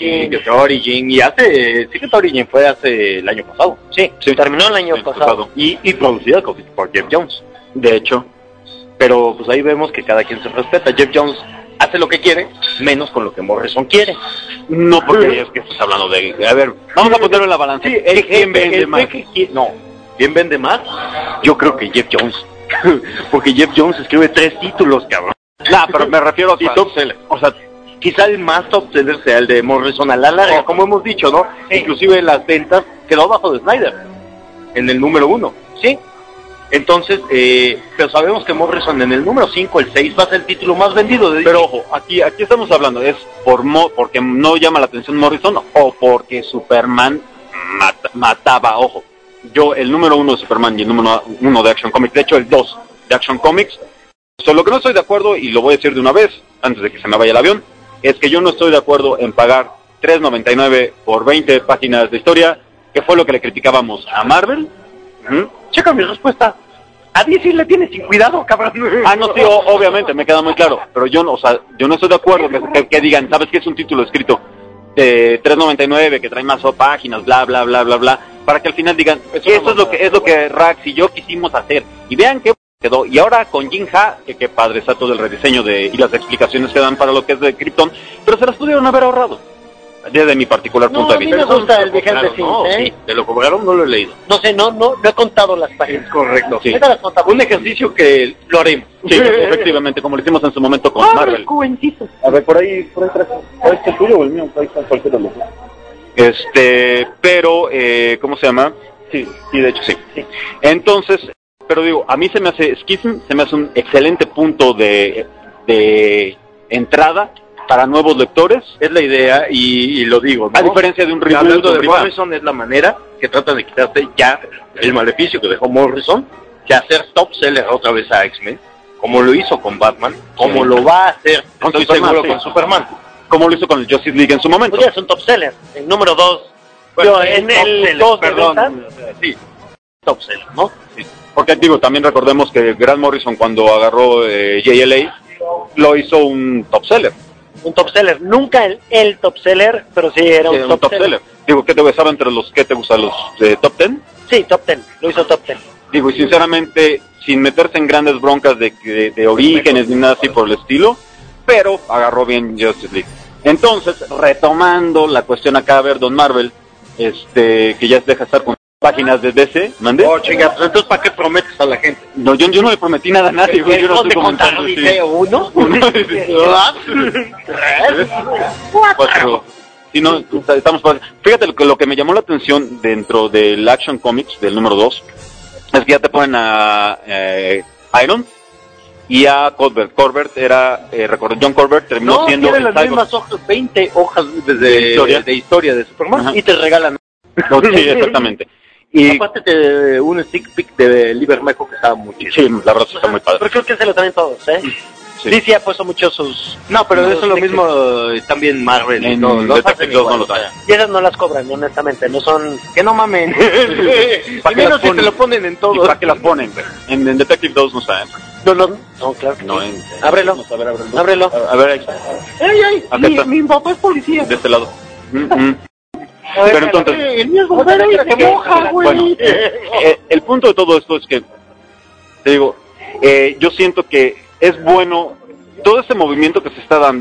Origin y Secret Origin fue hace el año pasado. Sí, terminó el año pasado. Y producida por Jeff Jones, de hecho. Pero pues ahí vemos que cada quien se respeta. Jeff Jones hace lo que quiere, menos con lo que Morrison quiere. No, porque es que estás hablando de... A ver, vamos a ponerlo en la balanza. Sí, ¿quién vende más? ¿Quién vende más? Yo creo que Jeff Jones. Porque Jeff Jones escribe 3 títulos, cabrón. No, pero me refiero a top seller. O sea, quizá el más top seller sea el de Morrison a la larga, como hemos dicho, ¿no? Sí. Inclusive en las ventas quedó abajo de Snyder, en el número 1. Sí. Entonces, pero sabemos que Morrison en el número 5, el 6, va a ser el título más vendido de DC. Pero ojo, aquí estamos hablando, ¿es porque no llama la atención Morrison o porque Superman mataba? Ojo, yo el número 1 de Superman y el número 1 de Action Comics, de hecho el 2 de Action Comics, lo que no estoy de acuerdo, y lo voy a decir de una vez, antes de que se me vaya el avión, es que yo no estoy de acuerdo en pagar $3.99 por 20 páginas de historia, que fue lo que le criticábamos a Marvel. Checa mi respuesta. A DC le tienes sin cuidado, cabrón. No, sí, obviamente, me queda muy claro. Pero yo no estoy de acuerdo que digan, ¿sabes qué es un título escrito de $3.99 que trae más páginas, bla, bla, bla, bla, bla? Para que al final digan, esto es lo que Rax y yo quisimos hacer. Y vean qué quedó. Y ahora con Jin Ha, que padre está todo el rediseño y las explicaciones que dan para lo que es de Krypton, pero se las pudieron haber ahorrado. Desde mi particular punto de vista. A mí me gusta el Behind the Scenes, sí, de lo cobraron no lo he leído. No sé, no he contado las páginas. Es correcto, sí. Un ejercicio que lo haremos. Sí, efectivamente, como lo hicimos en su momento con Marvel. A ver, por ahí ¿es el tuyo o el mío? Ahí está cualquiera de los dos. Pero, ¿cómo se llama? Sí, de hecho sí. Entonces, pero digo, a mí se me hace un excelente punto de entrada para nuevos lectores. Es la idea y lo digo, ¿no? A diferencia de un reboot. Hablando de Morrison, es la manera que tratan de quitarse ya el maleficio que dejó Morrison, que hacer top seller otra vez a X-Men, como lo hizo con Batman, como lo va a hacer, estoy seguro, con Superman, como lo hizo con el Justice League en su momento. Pues ya es un top seller, el número 2. Bueno, en el 2, perdón, sí, top seller, ¿no? Sí. Porque digo, también recordemos que Grant Morrison cuando agarró JLA, lo hizo un top seller. Un top seller, nunca el top seller, pero sí era un top seller. Digo, ¿qué te gustaba entre los que te gustan los top 10? Sí, top 10, lo hizo top 10. Digo, y sinceramente, sin meterse en grandes broncas de orígenes ni nada así por el estilo, pero agarró bien Justice League. Entonces, retomando la cuestión acá, a ver, Don Marvel, que ya deja estar con páginas de DC, ¿mandé? Oh, chinga, pues entonces ¿para qué prometes a la gente? No, yo no le prometí nada a nadie, güey, yo no estoy comentando. ¿Uno? Cuatro. Sí, no, estamos... Fíjate lo que me llamó la atención dentro del Action Comics, del número 2, es que ya te ponen a Iron y a Corbett. Corbett era, John Corbett terminó siendo... No, tiene las mismas hojas, 20 hojas de historia de Superman. Ajá. Y te regalan... No, sí, exactamente. Y aparte un stick pick de Livermeco que estaba muchísimo. Sí, la verdad está muy padre. Pero creo que se lo traen todos, ¿eh? Sí, sí ha puesto mucho sus... No, pero eso es lo mismo también Marvel. En Detective 2 no lo traen. Y esas no las cobran, honestamente, no son... Que no mamen. ¿Para qué las ponen? Te lo ponen en todo. ¿Para qué las ponen? En Detective 2 no saben. No, claro. No, ábrelo. Ábrelo. A ver, ahí está. ¡Ey! Mi papá es policía. De este lado. Pero entonces, el mío es bombero y se moja, güey. Bueno, el punto de todo esto es que, te digo, yo siento que es bueno todo este movimiento que se está dando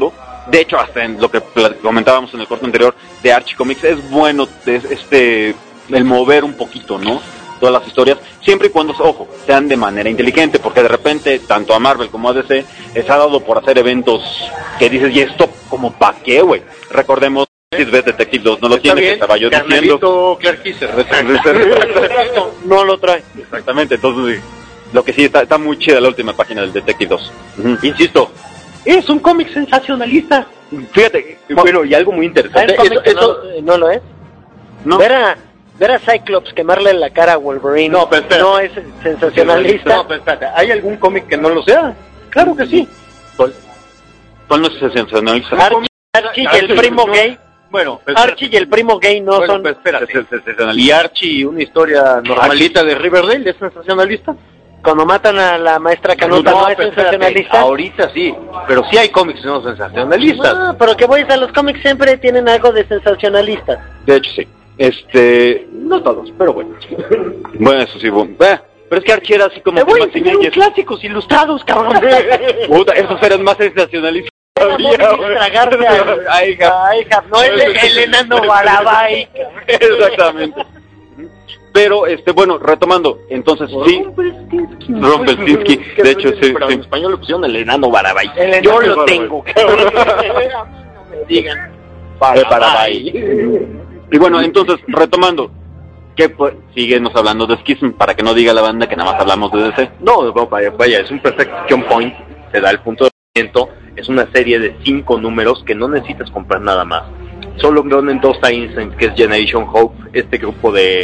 De hecho, hasta en lo que comentábamos en el corto anterior de Archie Comics, es bueno el mover un poquito, ¿no? Todas las historias, siempre y cuando, ojo, sean de manera inteligente, porque de repente, tanto a Marvel como a DC, les ha dado por hacer eventos que dices, ¿y esto como pa' qué, güey? Recordemos, si ves Detective 2, no lo tiene, que estaba yo diciendo. Clark Kisser. No lo trae. Exactamente, entonces, lo que sí, está muy chida la última página del Detective 2. Insisto, es un cómic sensacionalista. Fíjate, bueno, y algo muy interesante. No lo es. No. Ver a Cyclops quemarle la cara a Wolverine no es sensacionalista. No, pero espérate, ¿hay algún cómic que no lo sea? Claro que sí. ¿Cuál no es sensacionalista? Archie y el primo gay. Bueno, Archie y el primo gay no son... ¿Y Archie y una historia normalita de Riverdale es sensacionalista? Cuando matan a la maestra Canuta no es sensacionalista. Ahorita sí, pero sí hay cómics no sensacionalistas. No, pero que voy a los cómics siempre tienen algo de sensacionalistas. De hecho, sí. No todos, pero bueno. Bueno, eso sí, bueno. Pero es que Archie era así como... Te voy a enseñar unos clásicos ilustrados, cabrón. Puta, esos eran más sensacionalistas. Tragarse a Ahab, no el enano Barabay. Exactamente. Pero, bueno, retomando, entonces sí, Rumpelstiltskin, de hecho, sí, pero en español le pusieron el enano Barabay. Yo lo tengo. No me digan. Barabay. Y bueno, entonces, retomando, ¿qué síguenos hablando de Schism para que no diga la banda que nada más hablamos de DC? No, vaya, es un perfecto jump point, te da el punto de movimiento, es una serie de 5 números que no necesitas comprar nada más. Solo ponen 2 tie-ins, que es Generation Hope, este grupo de...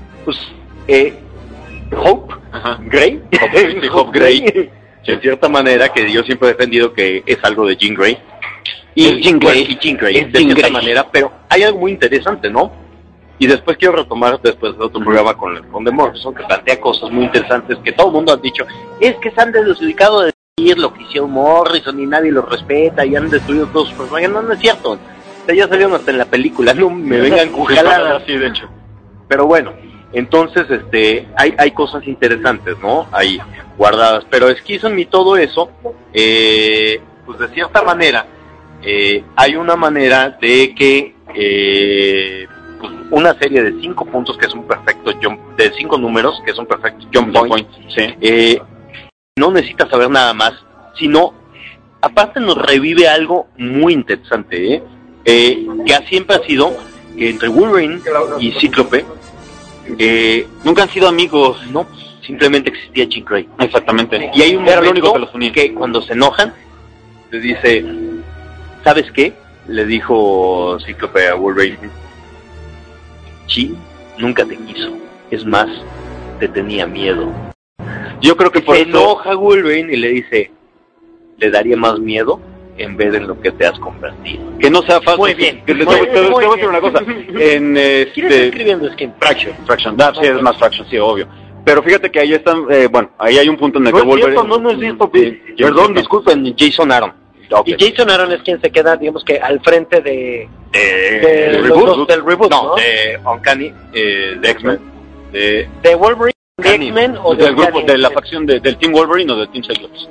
Hope, Grey, Hope Grey, en cierta manera, que yo siempre he defendido que es algo de Jean Grey. Y Jean Grey, de cierta manera, pero hay algo muy interesante, ¿no? Y después quiero retomar después de otro programa con The Morrison, que plantea cosas muy interesantes que todo el mundo ha dicho, es que se han desubicado de decir lo que hicieron Morrison y nadie lo respeta y han destruido todos sus personajes. No es cierto. O sea, ya salieron hasta en la película, no me vengan con jaladas. Sí, de hecho. Pero bueno, entonces hay cosas interesantes, ¿no? Ahí guardadas. Pero Schism y todo eso, pues de cierta manera, hay una manera de que pues una serie de 5 puntos que es un perfecto jump, de 5 números que es un perfecto jump point, sí. No necesitas saber nada más, sino aparte nos revive algo muy interesante, que siempre ha sido que entre Wolverine y Cíclope nunca han sido amigos, no, simplemente existía Jean Grey. Exactamente. Y hay un era momento lo único que los unía, que cuando se enojan le dice, ¿sabes qué? Le dijo Cíclope a Wolverine, Chi nunca te quiso, es más, te tenía miedo. Yo creo que por se eso enoja Wolverine y le dice, le daría más miedo en vez de en lo que te has convertido. Que no sea fácil. Muy bien. Te voy a decir una cosa. ¿Quién está escribiendo Skin? Fraction. Sí, es más Fraction, sí, obvio. Pero fíjate que ahí están, ahí hay un punto en el que Wolverine... No es cierto. Perdón, disculpen, Jason Aaron. Okay. Y Jason Aaron es quien se queda, digamos que al frente del reboot, ¿no? De Uncanny, de X-Men. ¿De Wolverine, de X-Men o del grupo, de la facción del Team Wolverine o del Team Cyclops?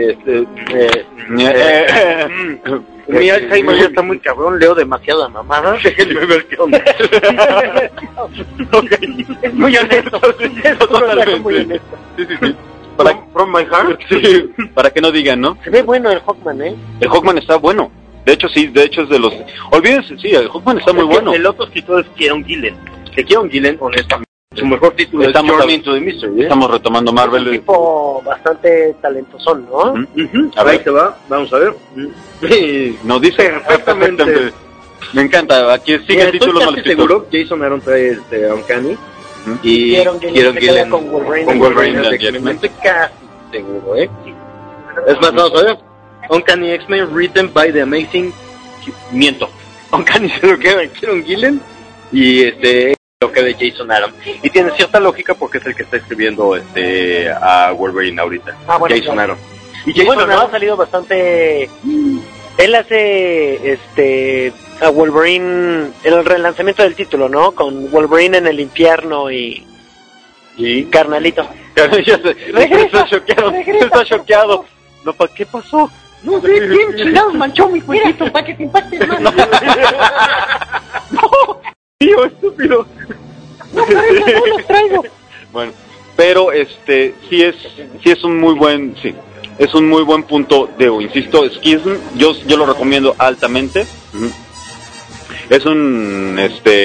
Mi Alzheimer ya está muy cabrón, leo demasiada mamada. Déjenme ver qué onda. Es muy honesto. Es muy honesto. Sí. From my heart. Sí, para que no digan, ¿no? Se ve bueno el Hawkman, El Hawkman está bueno. De hecho, sí, es de los... Olvídense, sí, el Hawkman está muy bueno. El otro escritor es Kieron Gillen. Que Kieron Gillen, honestamente, su mejor título es Journey into the Mystery. Estamos retomando Marvel. Es un tipo bastante talentosón, ¿no? A ver, ahí te va, vamos a ver. Nos dice perfectamente. Me encanta, aquí sigue el título mal escrito. Seguro, Jason Aaron trae Uncanny. Y Kieron Gillen con Wolverine. Estoy casi seguro, Es más, vamos a ver. Uncanny X-Men written by the amazing... Miento. Uncanny se lo queda Kieron Gillen y lo que de Jason Aaron. Y tiene cierta lógica porque es el que está escribiendo a Wolverine ahorita. Bueno, Jason Aaron. Y Jason Aaron ha salido bastante... Él hace a Wolverine, el relanzamiento del título, ¿no? Con Wolverine en el infierno y Carnalito. Está choqueado. No, ¿qué pasó? No sé quién chingados manchó mi cuerito para que te impactes más. No, tío, estúpido. No, para eso no los traigo. Bueno, pero sí es un muy buen, sí, es un muy buen punto de, insisto, Schism, yo lo recomiendo altamente. Es un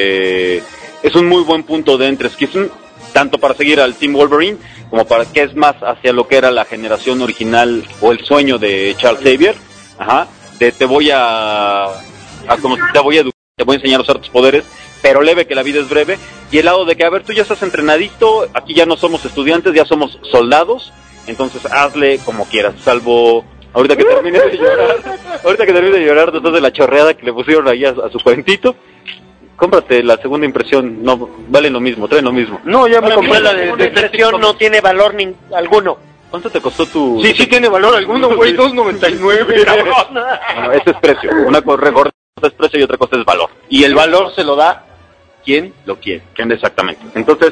muy buen punto de entre Schism, tanto para seguir al Team Wolverine como para que es más hacia lo que era la generación original o el sueño de Charles Xavier, de te voy a enseñar a usar tus poderes, pero leve, que la vida es breve, y el lado de que, a ver, tú ya estás entrenadito, aquí ya no somos estudiantes, ya somos soldados, entonces hazle como quieras, salvo ahorita que termine de llorar después de la chorreada que le pusieron ahí a su cuentito. Cómprate la segunda impresión, no vale lo mismo, trae lo mismo. No, ya me compré la de impresión, no tiene valor alguno. ¿Cuánto te costó tu...? Sí tiene valor alguno, güey, $2.99, cabrón. Bueno, ese es precio, una cosa es precio y otra cosa es valor. Y el valor se lo da quien lo quiere. Exactamente. Entonces,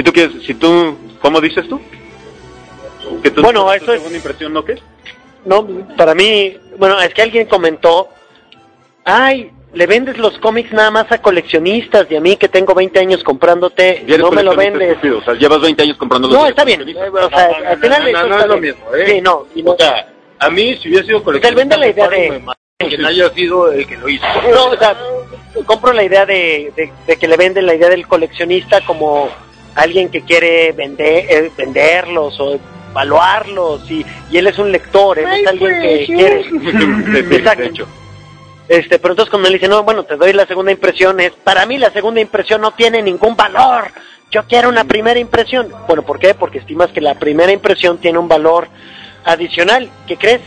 ¿cómo dices tú? ¿Que tú bueno, tu eso es... segunda impresión no qué? No, para mí, bueno, es que alguien comentó, le vendes los cómics nada más a coleccionistas, y a mí que tengo 20 años comprándote, no me lo vendes. Estúpido, o sea, llevas 20 años comprándolos. No, está bien, o sea, al final no es lo mismo, Sí, no. O sea, a mí si hubiera sido coleccionista, vende la idea de que no haya sido el que lo hizo. No, o sea, compro la idea de que le venden la idea del coleccionista como alguien que quiere venderlos o evaluarlos, y él es un lector, él es alguien que quiere. Exacto. De hecho. Pero entonces cuando él dice, no, bueno, te doy la segunda impresión, para mí la segunda impresión no tiene ningún valor, yo quiero una primera impresión. Bueno, ¿por qué? Porque estimas que la primera impresión tiene un valor adicional. ¿Qué crees?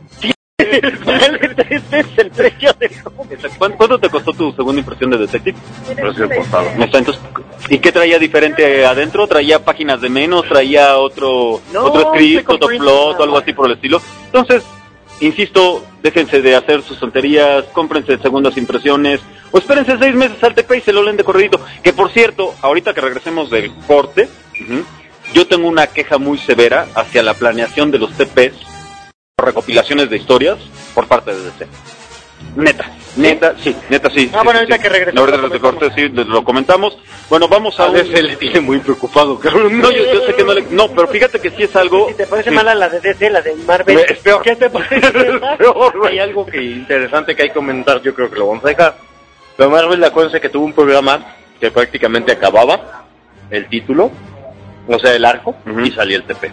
Este es el precio de... ¿Cuánto te costó tu segunda impresión de Detective? Precio costado. Entonces, ¿y qué traía diferente adentro? ¿Traía páginas de menos? ¿Traía otro script, otro plot o algo así por el estilo? Entonces, insisto, déjense de hacer sus tonterías, cómprense segundas impresiones, o espérense 6 meses al TP y se lo leen de corridito. Que por cierto, ahorita que regresemos del corte, yo tengo una queja muy severa hacia la planeación de los TPs, recopilaciones de historias, por parte de DC. Neta, sí. Bueno, ahorita que regresemos. Ahorita del corte, sí, lo comentamos. Bueno, vamos a DC le tiene muy preocupado, cabrón. No, yo sé que no le... No, pero fíjate que sí es algo... Si te parece mala la de DC, la de Marvel... Es peor. ¿Qué te parece? Es peor, hay algo interesante que hay que comentar, yo creo que lo vamos a dejar. Pero Marvel, acuérdense que tuvo un programa que prácticamente acababa el título, o sea, el arco, y salía el TP.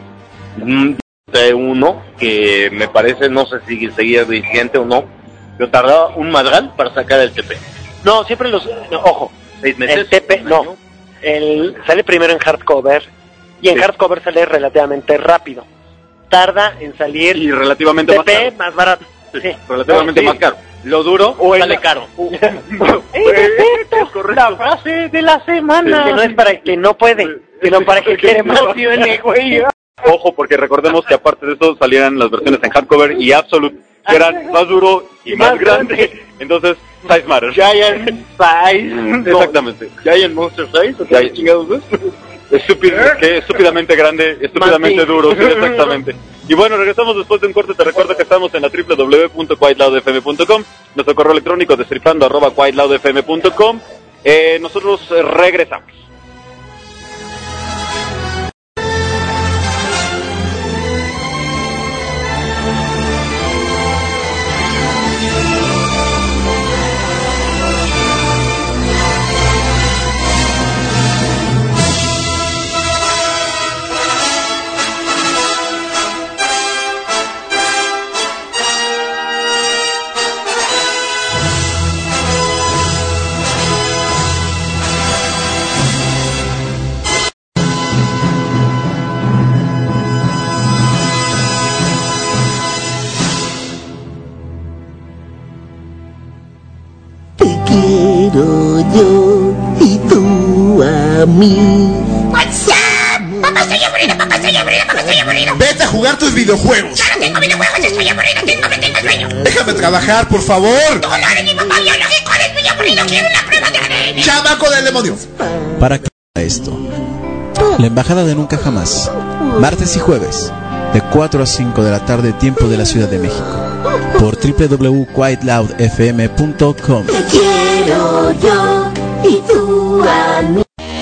Uno que me parece, no sé si seguía vigente o no, pero tardaba un madral para sacar el TP. No, siempre ojo, 6 meses. El TP, no, sale primero en hardcover, y en hardcover sale relativamente rápido. Tarda en salir y relativamente TP más barato. Sí. Relativamente más caro. Lo duro sale caro. La frase de la semana. Que no es para el que no puede, sino para el que quiere más, güey. Ojo, porque recordemos que aparte de eso salieran las versiones en hardcover y Absolute, que eran más duro y más grande. Entonces, size matters. Giant size. Exactamente. Giant monster size. ¿O qué chingados es? Estúpidamente grande, estúpidamente duro, sí, exactamente. Y bueno, regresamos después de un corte. Te recuerdo que estamos en la www.quietloudfm.com, nuestro correo electrónico destripando@quietloudfm.com. Nosotros regresamos. Yo y tú a mí. What's up? Papá, estoy aburrido. Vete a jugar tus videojuegos. Ya no tengo videojuegos, estoy aburrido, tengo sueño. Déjame trabajar, por favor. No, mi papá, yo lo que corres muy aburrido, quiero una prueba de ADN. ¡Chamaco del demonio! ¿Para qué esto? La Embajada de Nunca Jamás. Martes y jueves, de 4 a 5 de la tarde, tiempo de la Ciudad de México, por www.quieloudfm.com. Te quiero yo y tú a mí.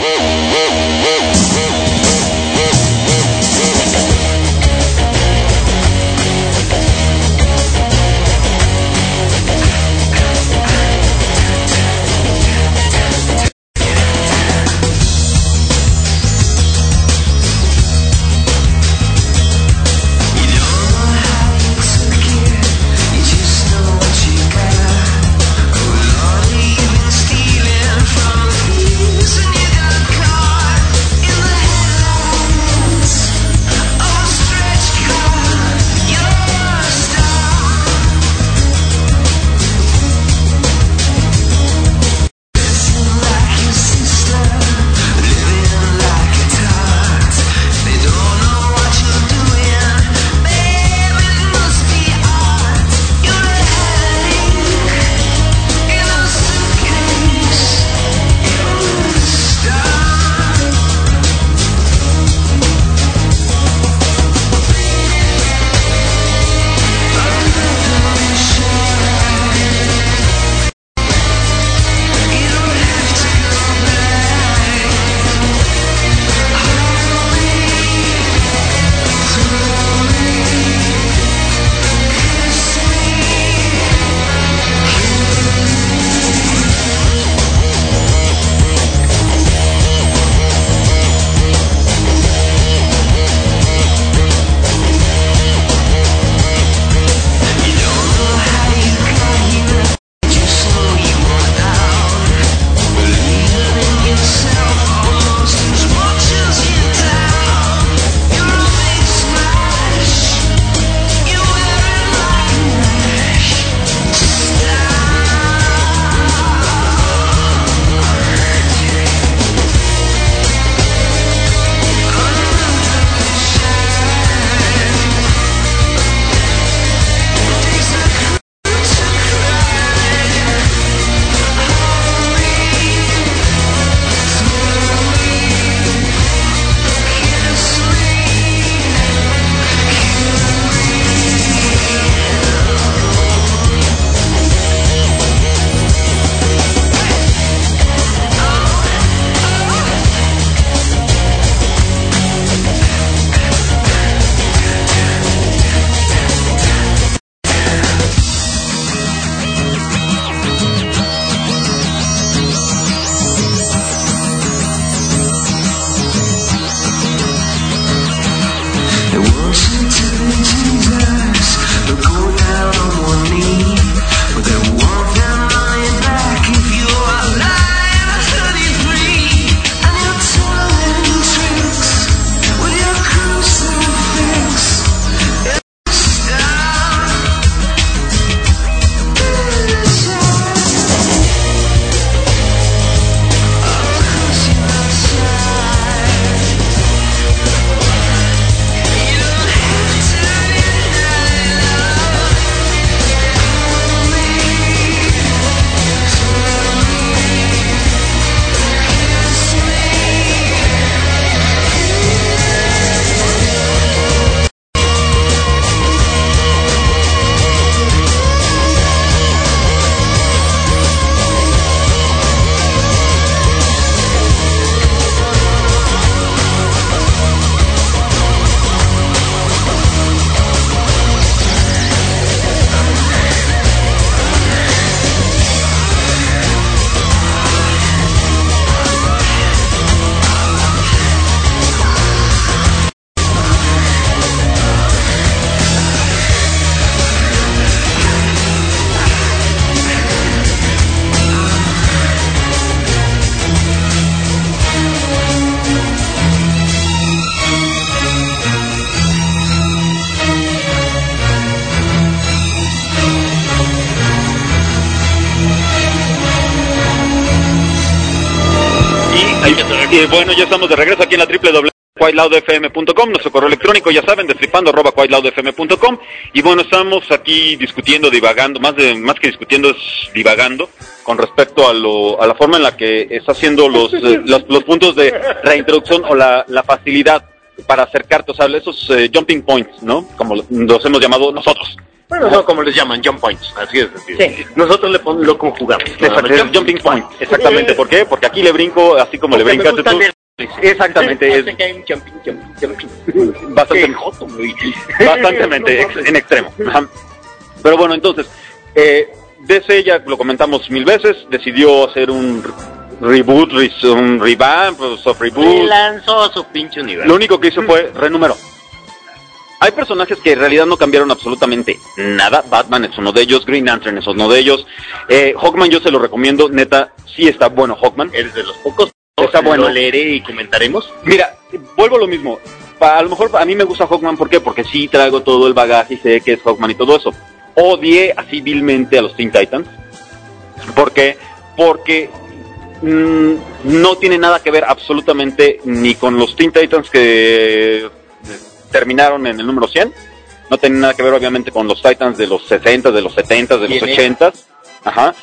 Y bueno, ya estamos de regreso aquí en la www.quieloudfm.com, nuestro correo electrónico, ya saben, destripando@quieloudfm.com. Y bueno, estamos aquí discutiendo, divagando, más que discutiendo es divagando con respecto a la forma en la que está haciendo los puntos de reintroducción o la facilidad para acercarte, o sea, esos jumping points, ¿no? Como los hemos llamado nosotros. Bueno, no como les llaman, jump points, así es decir. Sí. Nosotros lo conjugamos. Exacto, es jumping point, exactamente. ¿Por qué? Porque aquí le brinco así como le brincaste tú. Exactamente, es bastante en extremo. Ajá. Pero bueno, entonces, DC, ya lo comentamos 1000 veces, decidió hacer un reboot, un revamp, soft reboot. Y lanzó su pinche universo. Lo único que hizo fue renumeró. Hay personajes que en realidad no cambiaron absolutamente nada. Batman es uno de ellos, Green Lantern es uno de ellos. Hawkman yo se lo recomiendo, neta, sí está bueno Hawkman. Eres de los pocos. Está bueno. Lo leeré y comentaremos. Mira, vuelvo a lo mismo. A lo mejor a mí me gusta Hawkman, ¿por qué? Porque sí traigo todo el bagaje y sé que es Hawkman y todo eso. Odié así vilmente a los Teen Titans. ¿Por qué? Porque no tiene nada que ver absolutamente ni con los Teen Titans que terminaron en el número 100. No tiene nada que ver obviamente con los Titans de los 60, de los 70, de los 80. Ajá.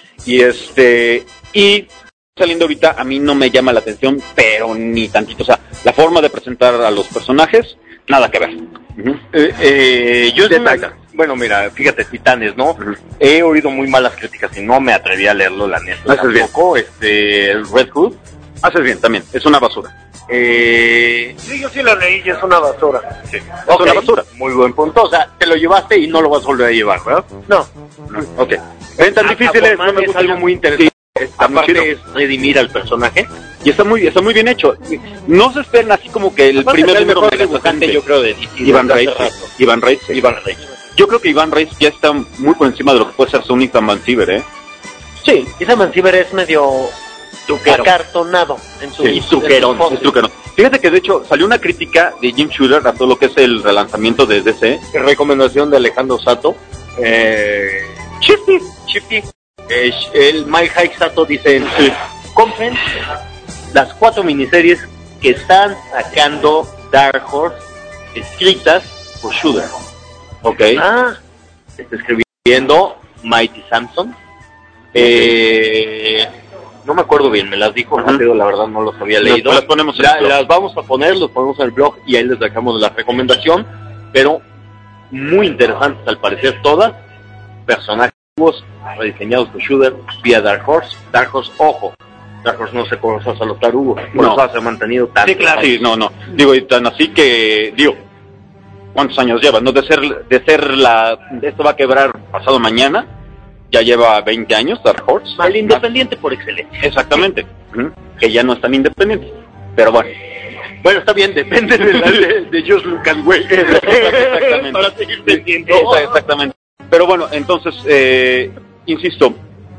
Y saliendo ahorita a mí no me llama la atención, pero ni tantito. O sea, la forma de presentar a los personajes, nada que ver. Bueno, mira, fíjate, Titanes, ¿no? He oído muy malas críticas y no me atreví a leerlo, la neta. Haces bien. El Red Hood. Haces bien, también. Es una basura. Sí, yo sí lo leí y es una basura. Sí. Es una basura. Muy buen punto. O sea, te lo llevaste y no lo vas a volver a llevar, ¿verdad? No. Ok. Es tan difícil, no me gusta algo muy interesante. Aparte es redimir al personaje. Y está muy bien hecho. No se esperen así como que el primer número mejor dibujante, yo creo, de DC. Iván Reis. Yo creo que Iván Reis ya está muy por encima de lo que puede ser Sonic Mansiver, ¿eh? Sí, esa Mansiver es medio acartonado en su truquerón. Fíjate que de hecho salió una crítica de Jim Shooter a todo lo que es el relanzamiento de DC. Recomendación de Alejandro Sato. Shifty. El Mike Hike Sato dice: compren las 4 miniseries que están sacando Dark Horse escritas por Shooter. Ok. Está escribiendo Mighty Samson. No me acuerdo bien, me las dijo rápido, la verdad no los había leído. Las ponemos en las vamos a poner, los ponemos en el blog y ahí les dejamos la recomendación. Pero muy interesantes al parecer todas. Personajes rediseñados por Shooter vía Dark Horse. Ojo, Dark Horse no se conoce a los tarugos, por eso se ha mantenido tan. Sí, claro. Sí, no. Digo, y tan así que, ¿cuántos años lleva? No, de ser esto va a quebrar pasado mañana. Ya lleva 20 años Dark Horse. El independiente por excelencia. Exactamente. Que ya no es tan independiente. Pero bueno. Bueno, está bien, depende de Josh Lucas, güey. Exactamente. Para seguir vendiendo. Exactamente. Pero bueno, entonces, insisto,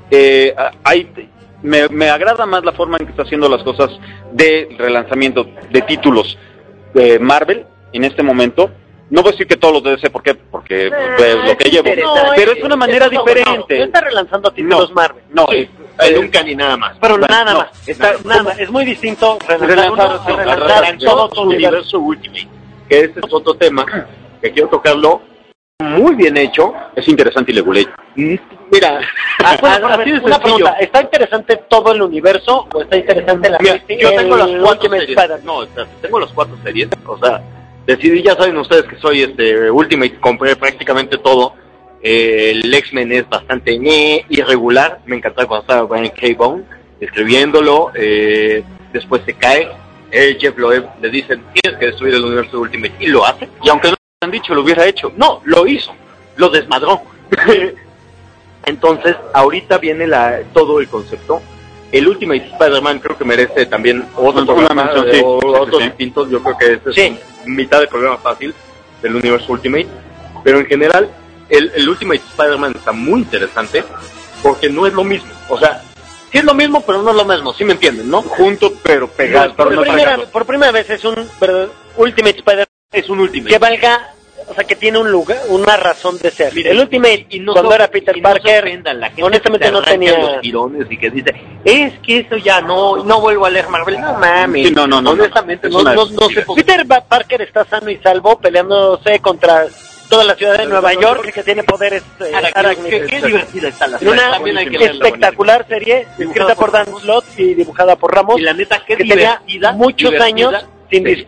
me agrada más la forma en que está haciendo las cosas de relanzamiento de títulos de Marvel en este momento. No voy a decir que todos los de DC, ¿por qué? Porque es lo que llevo. Pero es una manera diferente. No está relanzando títulos Marvel. No, nunca ni nada más. Pero nada más. Es muy distinto relanzar todo su universo Ultimate. Que este es otro tema que quiero tocarlo. Muy bien hecho. Es interesante y le gulé. Mira, una pregunta, ¿está interesante todo el universo o está interesante la yo tengo las 4 series. Tengo las 4 series, o sea, decidí, ya saben ustedes que soy Ultimate, compré prácticamente todo. El X-Men es bastante irregular, me encantaba cuando estaba Brian K. Vaughan escribiéndolo, después se cae, Jeff Loeb le dicen, tienes que destruir el universo de Ultimate, y lo hace, y aunque no han dicho, lo hubiera hecho. No, lo hizo, lo desmadró. Entonces, ahorita viene todo el concepto. El Ultimate Spider-Man creo que merece también otro programa, otros distintos. Yo creo que este es mitad del programa fácil del universo Ultimate. Pero en general, el Ultimate Spider-Man está muy interesante porque no es lo mismo. O sea, sí es lo mismo, pero no es lo mismo. ¿Sí me entienden, no? Juntos, pero pegados. Por primera vez es un Ultimate Spider-Man. Es un Ultimate. Que valga, o sea, que tiene un lugar, una razón de ser. Mira, el Ultimate, cuando era Peter Parker, honestamente no tenía los tirones y que dice, es que eso ya no vuelvo a leer Marvel. No mames. Sí, no. Honestamente, no sé por qué. Peter Parker está sano y salvo peleándose contra toda la ciudad de Nueva York y que tiene poderes arácnidos. Qué divertida está la serie. Una espectacular serie escrita por Dan Slott y dibujada por Ramos. Y la neta, que tenía muchos años sin disfrutar.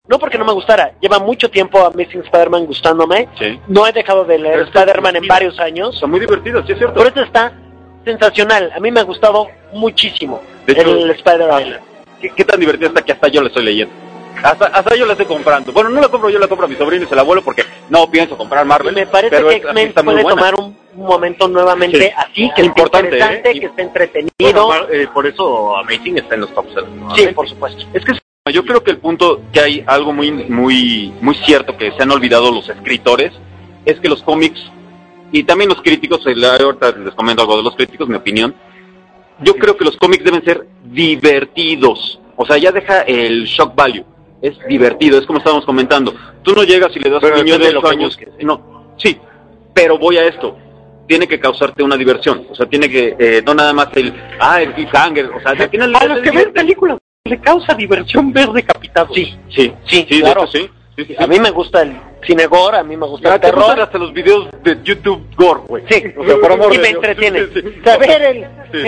No porque no me gustara, lleva mucho tiempo Amazing Spider-Man gustándome. Sí. No he dejado de leer Spider-Man en varios años. Son muy divertidos, sí es cierto. Por eso está sensacional. A mí me ha gustado muchísimo De hecho, el Spider-Man. ¿Qué tan divertido está que hasta yo la estoy leyendo? Hasta yo la estoy comprando. Bueno, no la compro yo, la compro a mi sobrino y se la abuelo porque no pienso comprar Marvel. Me parece que X-Men puede tomar un momento nuevamente así, que importante, esté interesante, que esté entretenido. Bueno, por eso Amazing está en los top 7. Sí, por supuesto. Es que yo creo que el punto que hay algo muy cierto que se han olvidado los escritores es que los cómics y también los críticos, ahorita les comento algo de los críticos, mi opinión. Yo creo que los cómics deben ser divertidos. O sea, ya deja el shock value. Es divertido, es como estábamos comentando. Tú no llegas y le das a un niño de 8 años. No, sí, pero voy a esto. Tiene que causarte una diversión. O sea, tiene que, no nada más el cliffhanger. O sea, al final a los que ven películas le causa diversión ver decapitado. Sí, claro. Sí. A mí me gusta el cine gore, a mí me gusta el te gustan terror. hasta los videos de YouTube gore, güey. Sí, O sea, por amor y de me Dios. entretiene. Sí. Saber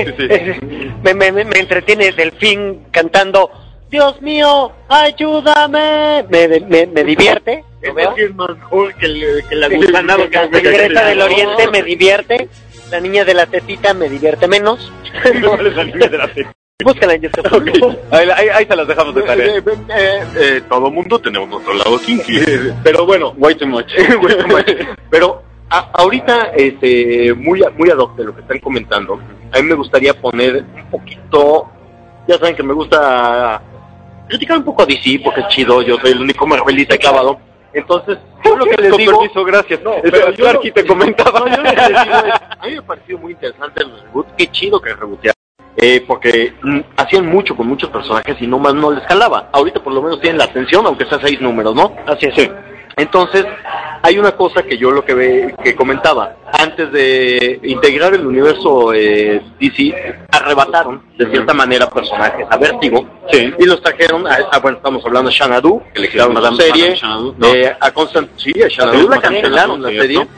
Sí. me entretiene Delfín cantando Dios mío, ayúdame. Me divierte. ¿Lo veo? Es mejor que la gusanada que La Greta del Oriente me divierte. La niña de la tetita me divierte menos. ¿Cuál es la niña de la tetita? Búscala en YouTube. Ahí se las dejamos de tarea. todo mundo tenemos nuestro lado kinky. Pero bueno, Way too much. pero ahorita, muy ad hoc de lo que están comentando, a mí me gustaría poner un poquito, ya saben que me gusta criticar un poco a DC porque es chido, yo soy el único marvelista clavado. Entonces, yo lo que les Con digo... permiso, gracias. No, pero pero yo Clarky te comentaba. No, yo lo que les digo es, a mí me pareció muy interesante el reboot, qué chido que rebotearon. Porque hacían mucho con muchos personajes y nomás no les calaba. Ahorita por lo menos tienen la atención, aunque sea 6 números, ¿no? Así es. Sí. Entonces, hay una cosa que yo que comentaba. Antes de integrar el universo DC, arrebataron de cierta manera personajes a Vértigo y los trajeron bueno, estamos hablando de Xanadu, que le quitaron la serie, a Constantine, a Xanadu la cancelaron la serie.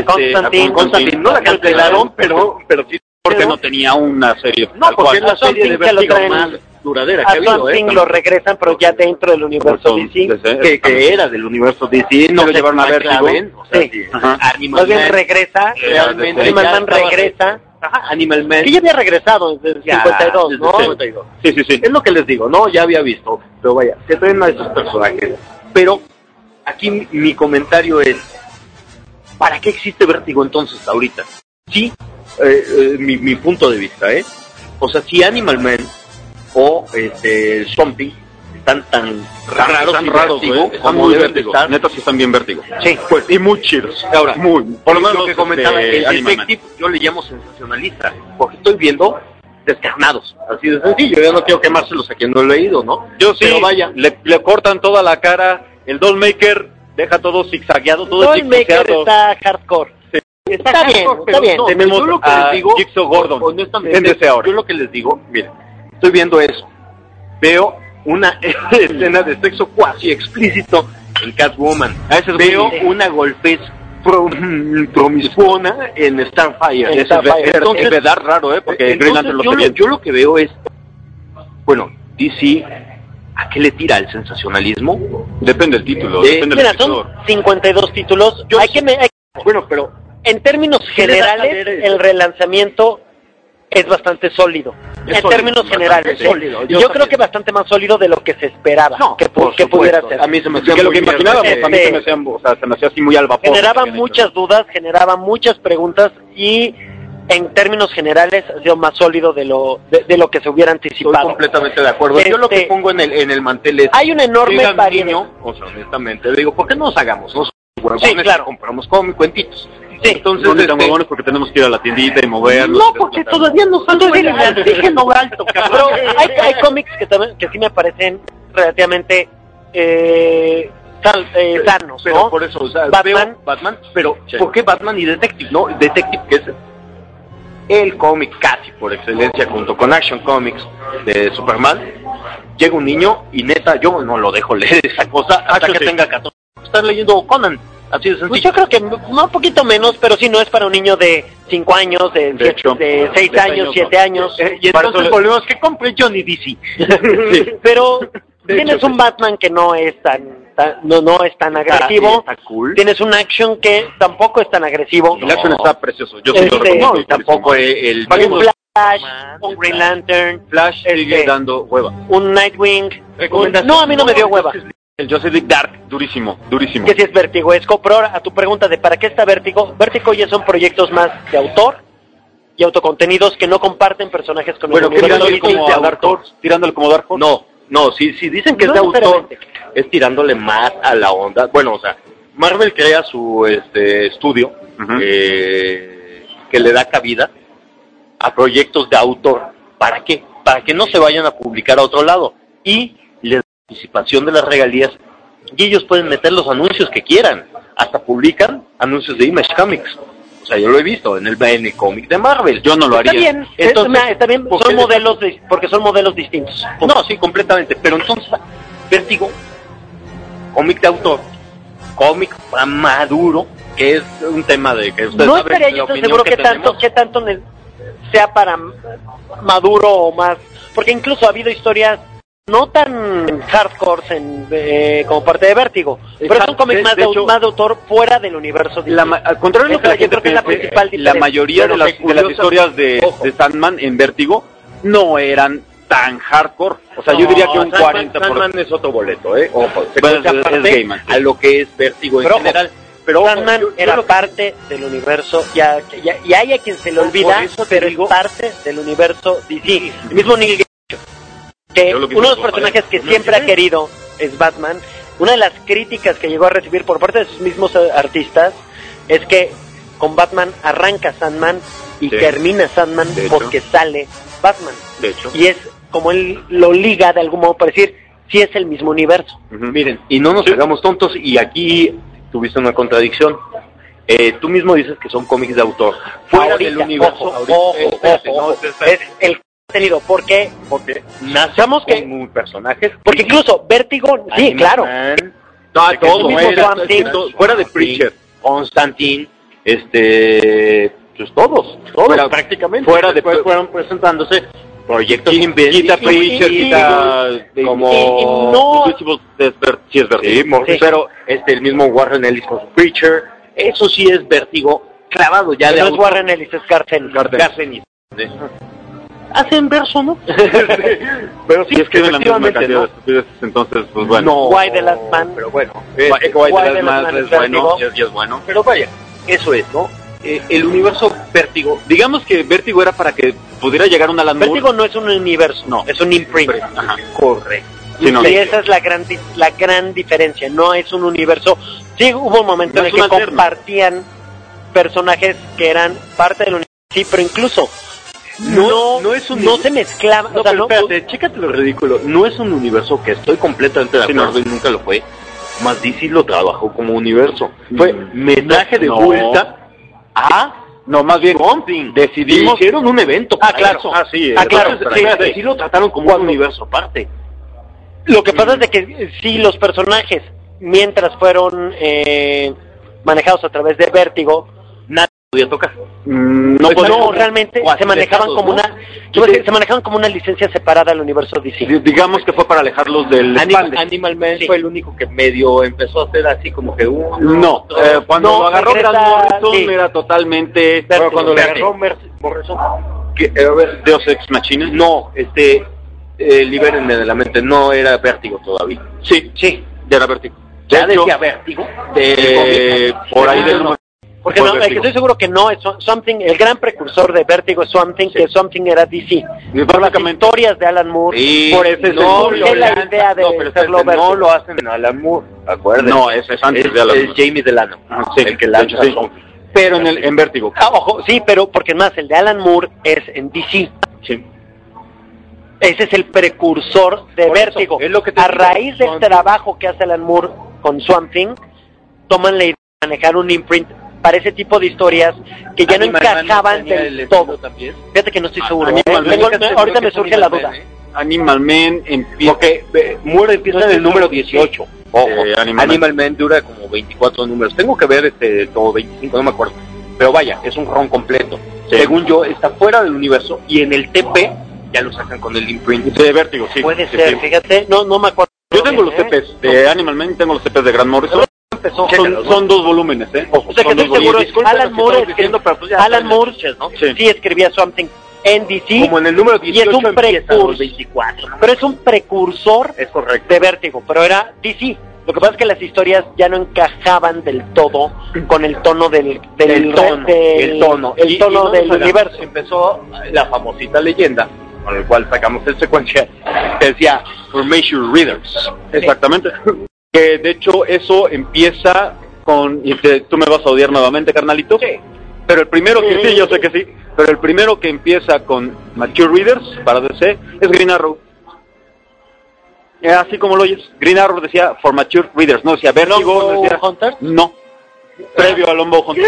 A Constantine no la cancelaron, pero sí. Porque no tenía una serie. No, porque es la serie de Vértigo más duradera que ha habido. Something lo regresan, pero ya dentro del universo DC. Que era del universo DC, no lo llevaron a Vértigo. Sí. Más bien regresa, realmente. Animal Man regresa. Animal Man. Que ya había regresado desde el 52, ¿no? 52. Sí. Es lo que les digo, ¿no? Ya había visto. Pero vaya, se traen a esos personajes. Pero aquí mi comentario es, ¿para qué existe Vértigo entonces ahorita? Sí, mi punto de vista, o sea, si Animal Man o Zombie están tan raros, están muy Vértigo, neta sí están bien Vértigo. Sí, pues, y muy chidos. Ahora, por lo menos lo que comentaba, el Animal detective yo le llamo sensacionalista, porque estoy viendo descarnados, así de sencillo. Yo no quiero quemárselos a quien no he leído, ¿no? Yo sí, pero vaya, le cortan toda la cara, el Dollmaker deja todo zigzagueado, todo Dollmaker está hardcore. Está bien. No, tenemos yo lo que a les digo, Jigsaw Gordon, honestamente, yo lo que les digo, miren, estoy viendo eso, veo una escena de sexo cuasi explícito en Catwoman, veo una golpez promiscuona en Starfire. Entonces debe dar raro, porque Green Lantern lo hace bien. Yo lo que veo es, bueno, DC, ¿a qué le tira el sensacionalismo? Depende del título. Mira, son 52 títulos. Bueno, pero en términos generales, el relanzamiento es bastante sólido. En términos generales, sólido. Yo creo que bastante más sólido de lo que se esperaba que pudiera ser. A mí se me hacía que lo que imaginábamos, a mí se me hacía así muy al vapor. Generaba muchas dudas, generaba muchas preguntas y en términos generales ha sido más sólido de lo que se hubiera anticipado. Estoy completamente de acuerdo. Yo lo que pongo en el mantel es... Hay una enorme variedad. O sea, honestamente, digo, ¿por qué no nos hagamos? Sí, claro. Compramos cuentitos. Sí. Entonces, no necesitamos bonos porque tenemos que ir a la tiendita y movernos. No, porque todavía no salió el antígeno alto, cabrón. Hay cómics que sí me parecen relativamente sanos, pero ¿no? por eso, o sea, Batman, pero ¿por qué Batman y Detective? No, Detective, que es el cómic casi por excelencia junto con Action Comics de Superman. Llega un niño y neta, yo no lo dejo leer esa cosa hasta que tenga 14. Están leyendo Conan. Así de sencillo. Pues yo creo que un poquito menos, pero sí no es para un niño de 5 años, de 6 años, 7 años. Y entonces volvemos que compre Johnny DC. Pero tienes un Batman que no es no es tan agresivo. Está cool. Tienes un Action que tampoco es tan agresivo. El Action está precioso. Yo sí lo recomiendo. Tampoco el un Flash, un Green Lantern, Flash sigue dando hueva. un Nightwing. No, a mí no me dio hueva. El Justice League Dark, durísimo. Que sí es vertigoesco, pero ahora a tu pregunta de ¿para qué está Vértigo? Vértigo ya son proyectos más de autor y autocontenidos que no comparten personajes con bueno, el universo tirándole como a Dark Horse. Tirándole como Dark Horse. No, si dicen que es de autor, es tirándole más a la onda. Bueno, o sea, Marvel crea su estudio que le da cabida a proyectos de autor. ¿Para qué? Para que no se vayan a publicar a otro lado. Y les da participación de las regalías y ellos pueden meter los anuncios que quieran. Hasta publican anuncios de Image Comics. O sea, yo lo he visto en el cómic de Marvel. Yo no lo haría. Está bien, está bien, son modelos porque son modelos distintos. No, sí, completamente. Pero entonces, Vértigo, cómic de autor, cómic maduro, que es un tema de que ustedes no saben estaría yo tan seguro que tanto sea para maduro o más, porque incluso ha habido historias no tan hardcore como parte de Vértigo, pero son cómics más de autor fuera del universo. Al contrario de lo que la gente piensa, la mayoría de las historias de Sandman en Vértigo no eran tan hardcore. O sea, yo diría que un 40%. Sandman es otro boleto, Ojo, se bueno, cuenta aparte a lo que es Vértigo en general. Pero Sandman era parte del universo, y hay a quien se le olvida, pero es parte del universo DC. El mismo Neil Gaiman, que uno de los personajes que siempre ha querido es Batman. Una de las críticas que llegó a recibir por parte de sus mismos artistas es que con Batman arranca Sandman y termina Sandman porque sale Batman. De hecho. Y es como él lo liga de algún modo para decir, sí es el mismo universo. Miren, y no nos hagamos tontos, y aquí tuviste una contradicción. Tú mismo dices que son cómics de autor. Fuera del universo. Ojo, es el contenido. ¿Por qué? Porque nacemos con personajes. Porque incluso Vértigo, sí, claro. Todo. Fuera de Preacher, Constantine, pues todos prácticamente. Después fueron presentándose proyectos quita Preacher, quita como sí es Vértigo, pero el mismo Warren Ellis con su Preacher, eso sí es Vértigo clavado ya de no es Warren Ellis, es Garcenis. Hacen verso, ¿no? Pero sí, es que en la misma cantidad de estupideces, entonces, pues bueno. No, Why the Last Man, pero bueno, Why the Last Man es bueno, y es bueno. Pero vaya, eso es, ¿no? El universo Vértigo. Digamos que Vértigo era para que pudiera llegar un Alan Moore. Vértigo no es un universo, no, es un imprint. Ajá. Correcto. Sí, no, y esa es la gran diferencia, no es un universo. Sí, hubo un momento en el que compartían personajes que eran parte del universo, sí, pero incluso no se mezclaban. No, pero espérate, chécate lo ridículo. No es un universo que estoy completamente de acuerdo y nunca lo fue. Más DC lo trabajó como universo. Fue metraje de vuelta a... No, más bien, decidimos... Hicieron un evento para claro. eso. Claro. Sí lo trataron como un universo aparte. Lo que pasa es de que sí, los personajes, mientras fueron manejados a través de Vértigo, nadie podía tocar. No, realmente se manejaban como se manejaban como una licencia separada del universo DC. Digamos que fue para alejarlos del Animal Man fue el único que medio empezó a hacer así como que cuando lo agarró Grant Morrison era totalmente cuando lo agarró Morrison Deus Ex Machina. No, libérenme de la mente, no era Vértigo todavía. Sí, ya era Vértigo. Ya decía Vértigo por ahí del porque no, que estoy seguro que no es Swamp Thing, el gran precursor de Vértigo es Swamp Thing, que Swamp Thing era DC. Por las historias de Alan Moore, por eso la idea de hacerlo Vértigo. No lo hacen en Alan Moore, acuérdense. No, ese es antes de Alan Moore. Es Jamie Delano, el que lanza pero en Vértigo. Ojo, sí, pero porque más el de Alan Moore es en DC. Sí. Ese es el precursor de Vértigo. A raíz del trabajo que hace Alan Moore con Swamp Thing, toman la idea de manejar un imprint para ese tipo de historias que ya no encajaban del todo. Fíjate que no estoy seguro. Ahorita me surge la duda. Animal Man empieza... Porque Moore empieza en el número 18. Ojo, Animal Man dura como 24 números. Tengo que ver como 25, no me acuerdo. Pero vaya, es un ron completo. Sí. Según yo, está fuera del universo y en el TP ya lo sacan con el imprint. De Vértigo, sí. Puede ser, fíjate, no me acuerdo tengo los CPs de Animal Man, tengo los CPs de Grant Morrison. Son 2 volúmenes, O sea que estoy seguro, Alan Moore sí escribía Swamp Thing en DC, como en el número 18 y es un precursor, 24, ¿no? pero es un precursor es correcto de Vértigo, pero era DC. Lo que pasa es que las historias ya no encajaban del todo con el tono del tono del universo. Empezó la famosita leyenda con el cual sacamos el secuencial, que decía Formation Readers. Exactamente. Que de hecho eso empieza con, y tú me vas a odiar nuevamente, carnalito. Sí. Pero el primero que sí, yo sé que sí, pero el primero que empieza con Mature Readers para DC es Green Arrow. Así como lo oyes. Green Arrow decía For Mature Readers, no decía Vértigo, no decía Hunter. No. Previo a Lombo Hunter.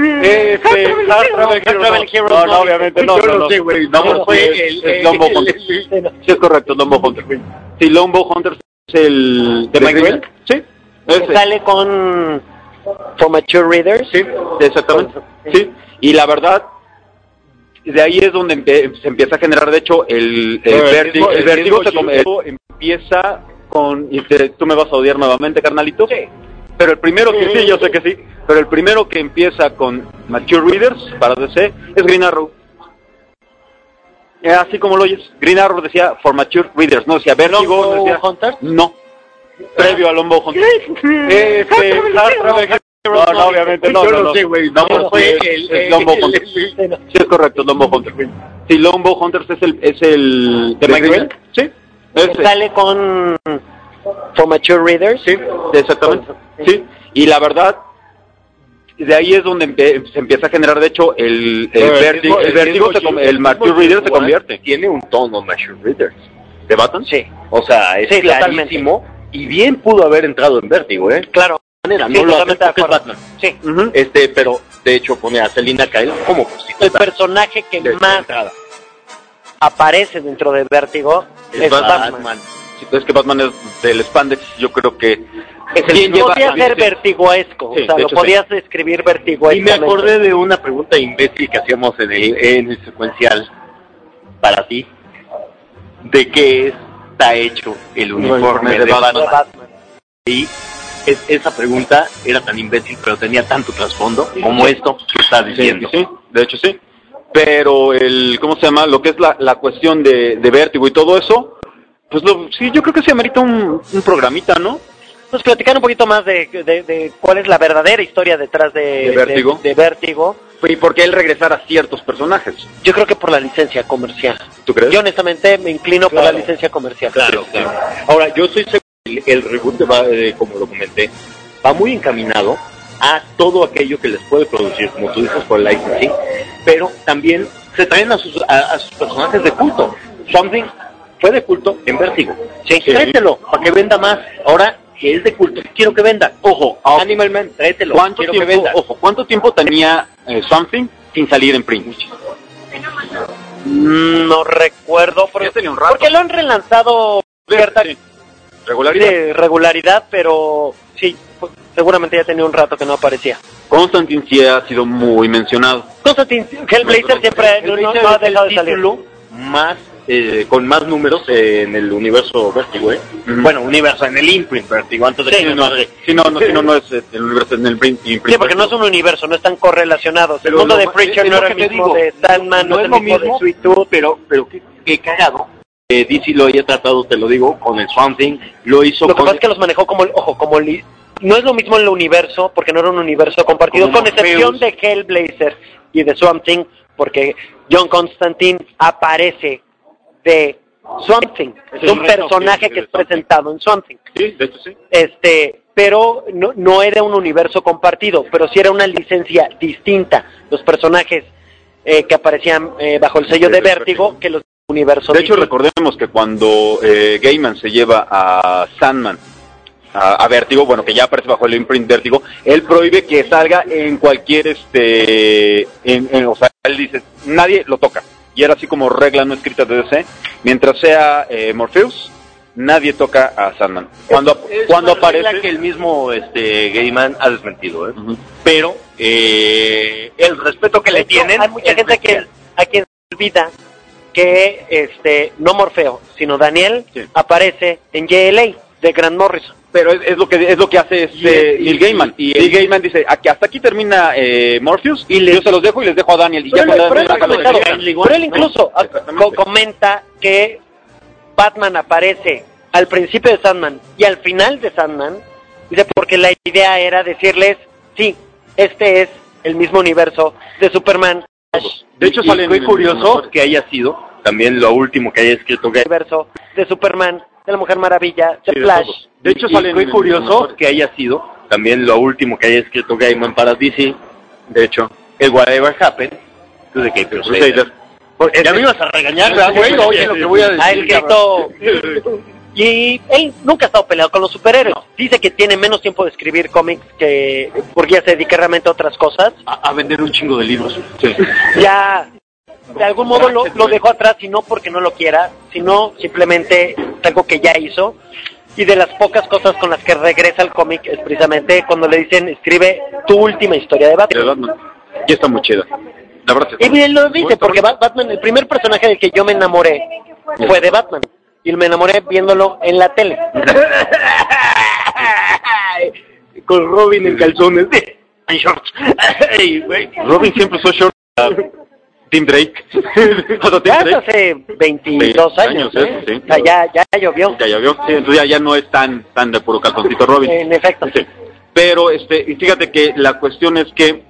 Travel Heroes. No, obviamente no. Yo lo sé, güey. No, es Lombo Hunter. Sí, es correcto, Lombo Hunter. Sí, Lombo Hunter es el de Mike Grell. Sí. Sale con For Mature Readers. Sí, exactamente. Sí. Y la verdad, de ahí es donde se empieza a generar, de hecho, el vértigo. El vértigo empieza con, y tú me vas a odiar nuevamente, carnalito. Sí. Pero el primero que sí, yo sé que sí, pero el primero que empieza con Mature Readers para DC es Green Arrow. Así como lo oyes. Green Arrow decía For Mature Readers, no decía Vértigo, no decía Hunter. No. Previo a Lombo Hunter. No, obviamente no. Yo lo sé, güey. No, es Lombo Hunter. Sí, es correcto, Lombo Hunter. Sí, Lombo Hunter es el de Mike Grell. Sí. Sale con For Mature Readers. Sí, exactamente. Sí. Y la verdad, de ahí es donde se empieza a generar, de hecho, el vértigo. El Mature Reader se convierte. Tiene un tono Mature Readers. ¿De Batman? Sí. O sea, es clarísimo. Y bien pudo haber entrado en Vértigo, ¿eh? Claro. Manera, no lo hace porque es Batman. Sí. Pero de hecho pone a Selina Kyle como el personaje que más aparece dentro de Vértigo es Batman. Si es que Batman es del spandex, yo creo que podía ser vertigoesco, o sea, lo podías escribir vertigoesco. Y me acordé de una pregunta imbécil que hacíamos en el secuencial para ti, de qué está hecho el uniforme de Batman. Y esa pregunta era tan imbécil, pero tenía tanto trasfondo como esto que estás diciendo. Sí, de hecho sí. Pero ¿cómo se llama? Lo que es la cuestión de Vértigo y todo eso, pues sí, yo creo que se amerita un programita, ¿no? Pues platicar un poquito más de cuál es la verdadera historia detrás de Vértigo. De Vértigo. Y por qué él regresar a ciertos personajes. Yo creo que por la licencia comercial. ¿Tú crees? Yo honestamente me inclino por la licencia comercial. Claro. Ahora, yo estoy seguro que el reboot, como lo comenté, va muy encaminado a todo aquello que les puede producir, como tú dices, por el licensing, pero también se traen a sus personajes de culto. Something fue de culto en Vértigo. Sí. Tráetelo, para que venda más. Ahora que es de culto, quiero que venda. Ojo, Animal Man, tráetelo, quiero que venda. Ojo, ¿cuánto tiempo tenía Something sin salir en print? No recuerdo, porque lo han relanzado cierta regularidad, pero sí, seguramente ya tenía un rato que no aparecía. Constantine sí ha sido muy mencionado. Constantine, Hellblazer siempre no ha dejado de salir. Más con más números en el universo Vértigo, Bueno, universo en el imprint Vértigo, antes de no es el universo en el imprint. Sí, porque no es un universo, no están correlacionados. El mundo de Preacher no era el mismo de Sandman, no es lo mismo de Sweet Tooth, pero qué cagado. DC lo haya tratado, te lo digo, con el Swamp Thing, lo hizo. Lo que pasa es que los manejó como no es lo mismo en el universo, porque no era un universo compartido, con excepción de Hellblazer y de Swamp Thing, porque John Constantine aparece de Swamp Thing. Es un personaje que es presentado en Swamp Thing. Sí, de hecho sí. Pero no era un universo compartido, pero sí era una licencia distinta. Los personajes que aparecían bajo el sello de Vértigo que los universos. De hecho, recordemos que cuando Gaiman se lleva a Sandman a Vértigo, bueno, que ya aparece bajo el imprint Vértigo, él prohíbe que salga en cualquier o sea, él dice, nadie lo toca. Y era así como regla no escrita de DC, mientras sea Morpheus, nadie toca a Sandman. Cuando aparece que el mismo Gaiman ha desmentido, pero el respeto que le tienen, hay mucha gente a quien se olvida que no Morfeo, sino Daniel aparece en JLA. de Grant Morrison. Pero es lo que hace Neil Gaiman. Neil Gaiman dice, hasta aquí termina Morpheus, y yo se los dejo y les dejo a Daniel. Pero él incluso comenta que Batman aparece al principio de Sandman y al final de Sandman, dice, porque la idea era decirles, sí, este es el mismo universo de Superman. De hecho, sale muy curioso que haya sido también lo último que haya escrito Gaiman. Universo de Superman, de la Mujer Maravilla, de Flash. De hecho, sale muy curioso que haya sido también lo último que haya escrito Gaiman para DC. De hecho, el Whatever Happened to the Cape Crusader. Ya me ibas a regañar, ¿verdad, güey? Oye, lo que voy a decir. El grito. Y él nunca ha estado peleado con los superhéroes. Dice que tiene menos tiempo de escribir cómics que porque ya se dedica realmente a otras cosas. A vender un chingo de libros. Sí. Ya, de algún modo lo dejó atrás, y no porque no lo quiera, sino simplemente es algo que ya hizo. Y de las pocas cosas con las que regresa al cómic es precisamente cuando le dicen, escribe tu última historia de Batman. Y está muy chida. La verdad y bien lo dice, porque Batman, el primer personaje del que yo me enamoré fue de Batman. Y me enamoré viéndolo en la tele. Con Robin en calzones en shorts. Robin siempre usó shorts. Tim Drake. Hace 22 años. Sí. O sea, ya llovió. Ya llovió. Sí, entonces ya no es tan de puro calzoncito Robin. En efecto. Sí. Pero y fíjate que la cuestión es que,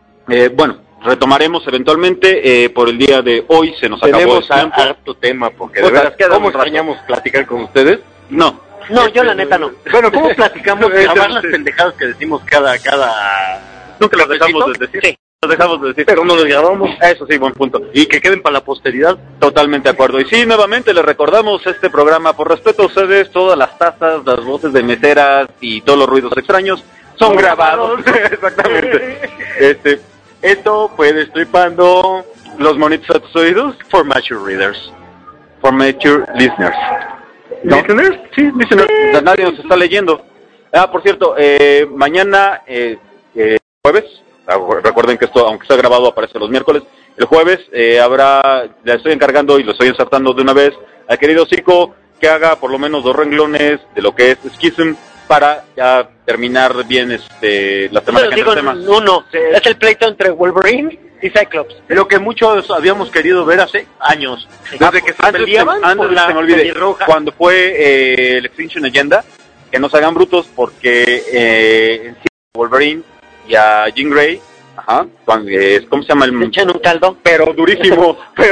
retomaremos eventualmente. Por el día de hoy se nos acabó el tiempo. Tenemos harto tema, porque de verdad, ¿cómo extrañamos platicar con ustedes? No, yo la neta no. Bueno, ¿cómo platicamos grabar las pendejadas que decimos cada... Nunca las dejamos de decir. Sí. Las dejamos de decir. Pero no los grabamos. Eso sí, buen punto. Y que queden para la posteridad. Totalmente de acuerdo. Y sí, nuevamente les recordamos este programa, por respeto a ustedes, todas las tazas, las voces de meseras y todos los ruidos extraños son grabados. Exactamente. Esto fue Destripando los monitos a tus oídos. for mature readers. For mature listeners. ¿No? ¿Listeners? Sí, listeners. Nadie nos está leyendo. Por cierto, mañana, jueves, recuerden que esto, aunque está grabado, aparece los miércoles. El jueves le estoy encargando y lo estoy insertando de una vez al querido Zico que haga por lo menos 2 renglones de lo que es Schism para ya terminar bien la semana que entra. Uno, es el pleito entre Wolverine y Cyclops. Lo que muchos habíamos querido ver hace años. Desde que se peleaban antes de que se me olvide, cuando fue el Extinction Agenda, que no se hagan brutos porque Wolverine y a Jean Grey, ¿cómo se llama? Se echan un caldo. Pero durísimo.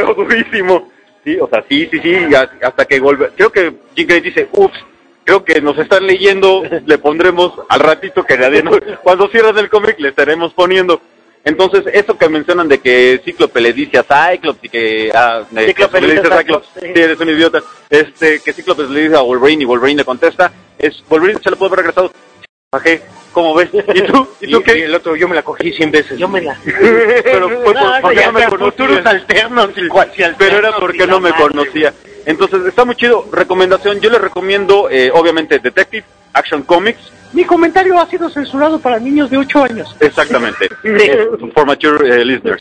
Sí, o sea, sí, hasta que creo que Jean Grey dice, ups, creo que nos están leyendo, le pondremos al ratito que nadie cuando cierren el cómic le estaremos poniendo. Entonces, eso que mencionan de que Cíclope le dice a Cyclops y que Cíclope le dice a Cyclops, sí, eres un idiota, que Cíclope le dice a Wolverine y Wolverine le contesta, Wolverine se le puede haber regresado. ¿Cómo ves? ¿Y tú qué? Y el otro, yo me la cogí 100 veces. Yo me la... Pero fue porque no me futuros alternos. Pero era porque no me conocía. Entonces, está muy chido. Recomendación, yo les recomiendo, obviamente, Detective, Action Comics. Mi comentario ha sido censurado para niños de 8 años. Exactamente. For mature listeners.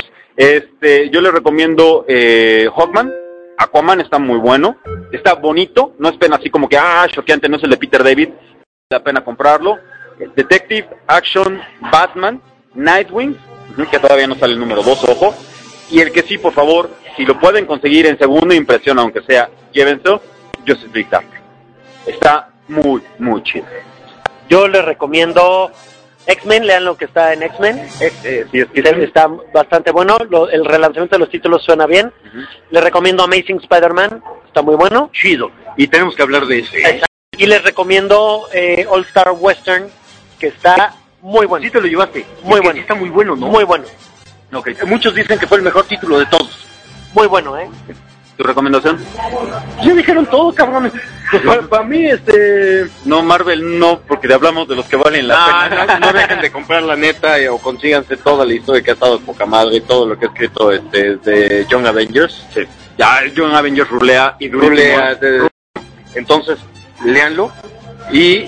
Yo les recomiendo Hawkman. Aquaman está muy bueno. Está bonito. No es pena así como que, choqueante, no es el de Peter David. Vale la pena comprarlo. Detective, Action, Batman, Nightwing, que todavía no sale el número 2, ojo. Y el que sí, por favor, si lo pueden conseguir en segunda impresión, aunque sea, llévense, Justice League Dark. Está muy, muy chido. Yo les recomiendo X-Men, lean lo que está en X-Men. Está bastante bueno, el relanzamiento de los títulos suena bien. Les recomiendo Amazing Spider-Man, está muy bueno. Chido, y tenemos que hablar de ese. Y les recomiendo All Star Western, que está muy bueno. Sí te lo llevaste. Muy bueno. Está muy bueno, ¿no? Muy bueno. Okay. Muchos dicen que fue el mejor título de todos. Muy bueno, ¿Tu recomendación? Ya dijeron todo, cabrones. Para mí, No, Marvel no, porque le hablamos de los que valen la pena. No dejen de comprar la neta o consíganse toda la historia que ha estado de poca madre, todo lo que ha escrito de Young Avengers. Sí. Ya, Young Avengers rulea y rulea. Entonces, léanlo y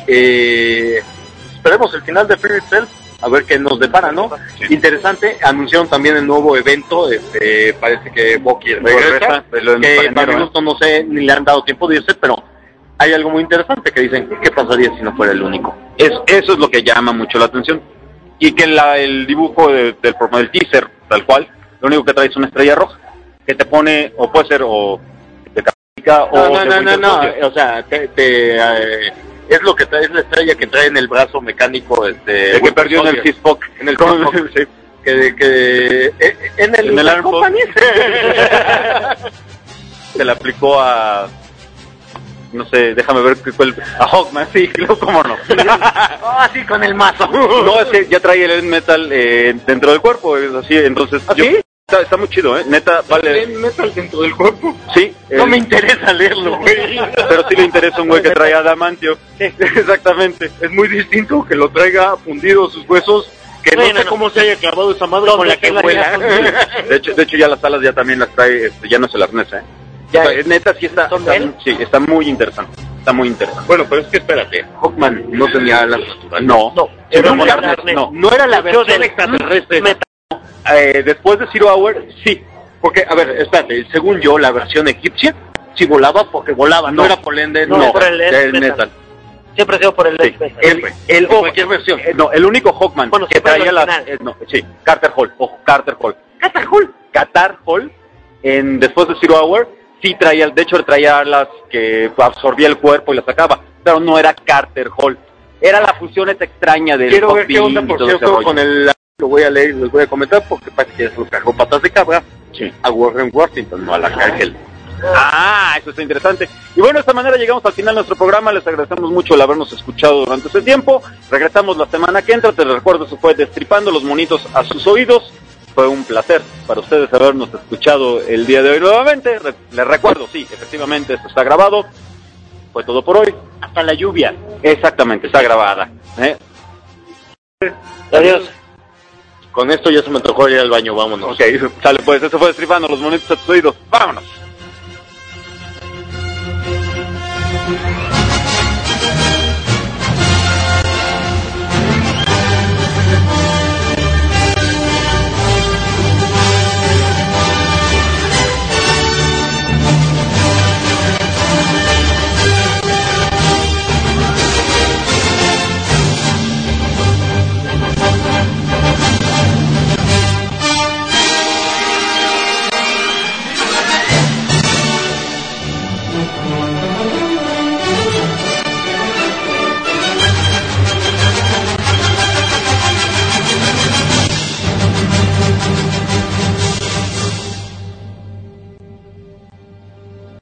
esperemos el final de Fear Itself, a ver qué nos depara, ¿no? Sí. Interesante, anunciaron también el nuevo evento, parece que Bucky regresa, que para mi gusto no sé, ni le han dado tiempo de irse, pero hay algo muy interesante que dicen, ¿qué pasaría si no fuera el único? Eso es lo que llama mucho la atención. Y que el dibujo del teaser, tal cual, lo único que trae es una estrella roja, que te pone, o puede ser, o de Capitán o no, o sea, es lo que trae, es la estrella que trae en el brazo mecánico, el que perdió en el Fistfuck. En el Fistfuck, sí. En el Arm Company. Se le aplicó a... No sé, déjame ver a Hawkman, sí, claro, cómo no. Sí, con el mazo. No, es que ya trae el metal dentro del cuerpo, es así, entonces... ¿Ah, sí? Está muy chido, neta, vale. ¿El metal dentro del cuerpo? Sí. No me interesa leerlo, güey. Pero sí le interesa un güey que trae adamantio. Exactamente. Es muy distinto que lo traiga fundido sus huesos, que no sé cómo se haya clavado esa madre con la que vuela. De hecho ya las alas ya también las trae, ya no es el arnés, Ya, o sea, neta sí está muy interesante. Está muy interesante. Bueno, pero es que espérate, Hawkman no tenía alas naturales. No, no era la versión extraterrestre. Después de Zero Hour, sí. Porque, a ver, espérate, según yo, la versión egipcia sí volaba porque volaba, no era por el metal. Siempre ha sido por el cualquier versión. No, el único Hawkman que traía Carter Hall. Ojo, Carter Hall. Después de Zero Hour, sí traía, de hecho traía alas que absorbía el cuerpo y las sacaba, pero no era Carter Hall. Era la fusión esa extraña del... Quiero ver qué onda, por cierto, con el... Lo voy a leer, les voy a comentar, porque parece que ya se lo cargó patas de cabra a Warren Washington, no a la cárcel. Eso está interesante. Y bueno, de esta manera llegamos al final de nuestro programa. Les agradecemos mucho el habernos escuchado durante este tiempo. Regresamos la semana que entra. Te recuerdo, eso fue Destripando los Monitos a sus oídos. Fue un placer para ustedes habernos escuchado el día de hoy nuevamente. Les recuerdo, sí, efectivamente esto está grabado. Fue todo por hoy. Hasta la lluvia. Exactamente, está grabada. Adiós. Con esto ya se me tocó ir al baño, vámonos. Ok, sale pues, eso fue Destripando los Monitos a tus oídos. ¡Vámonos!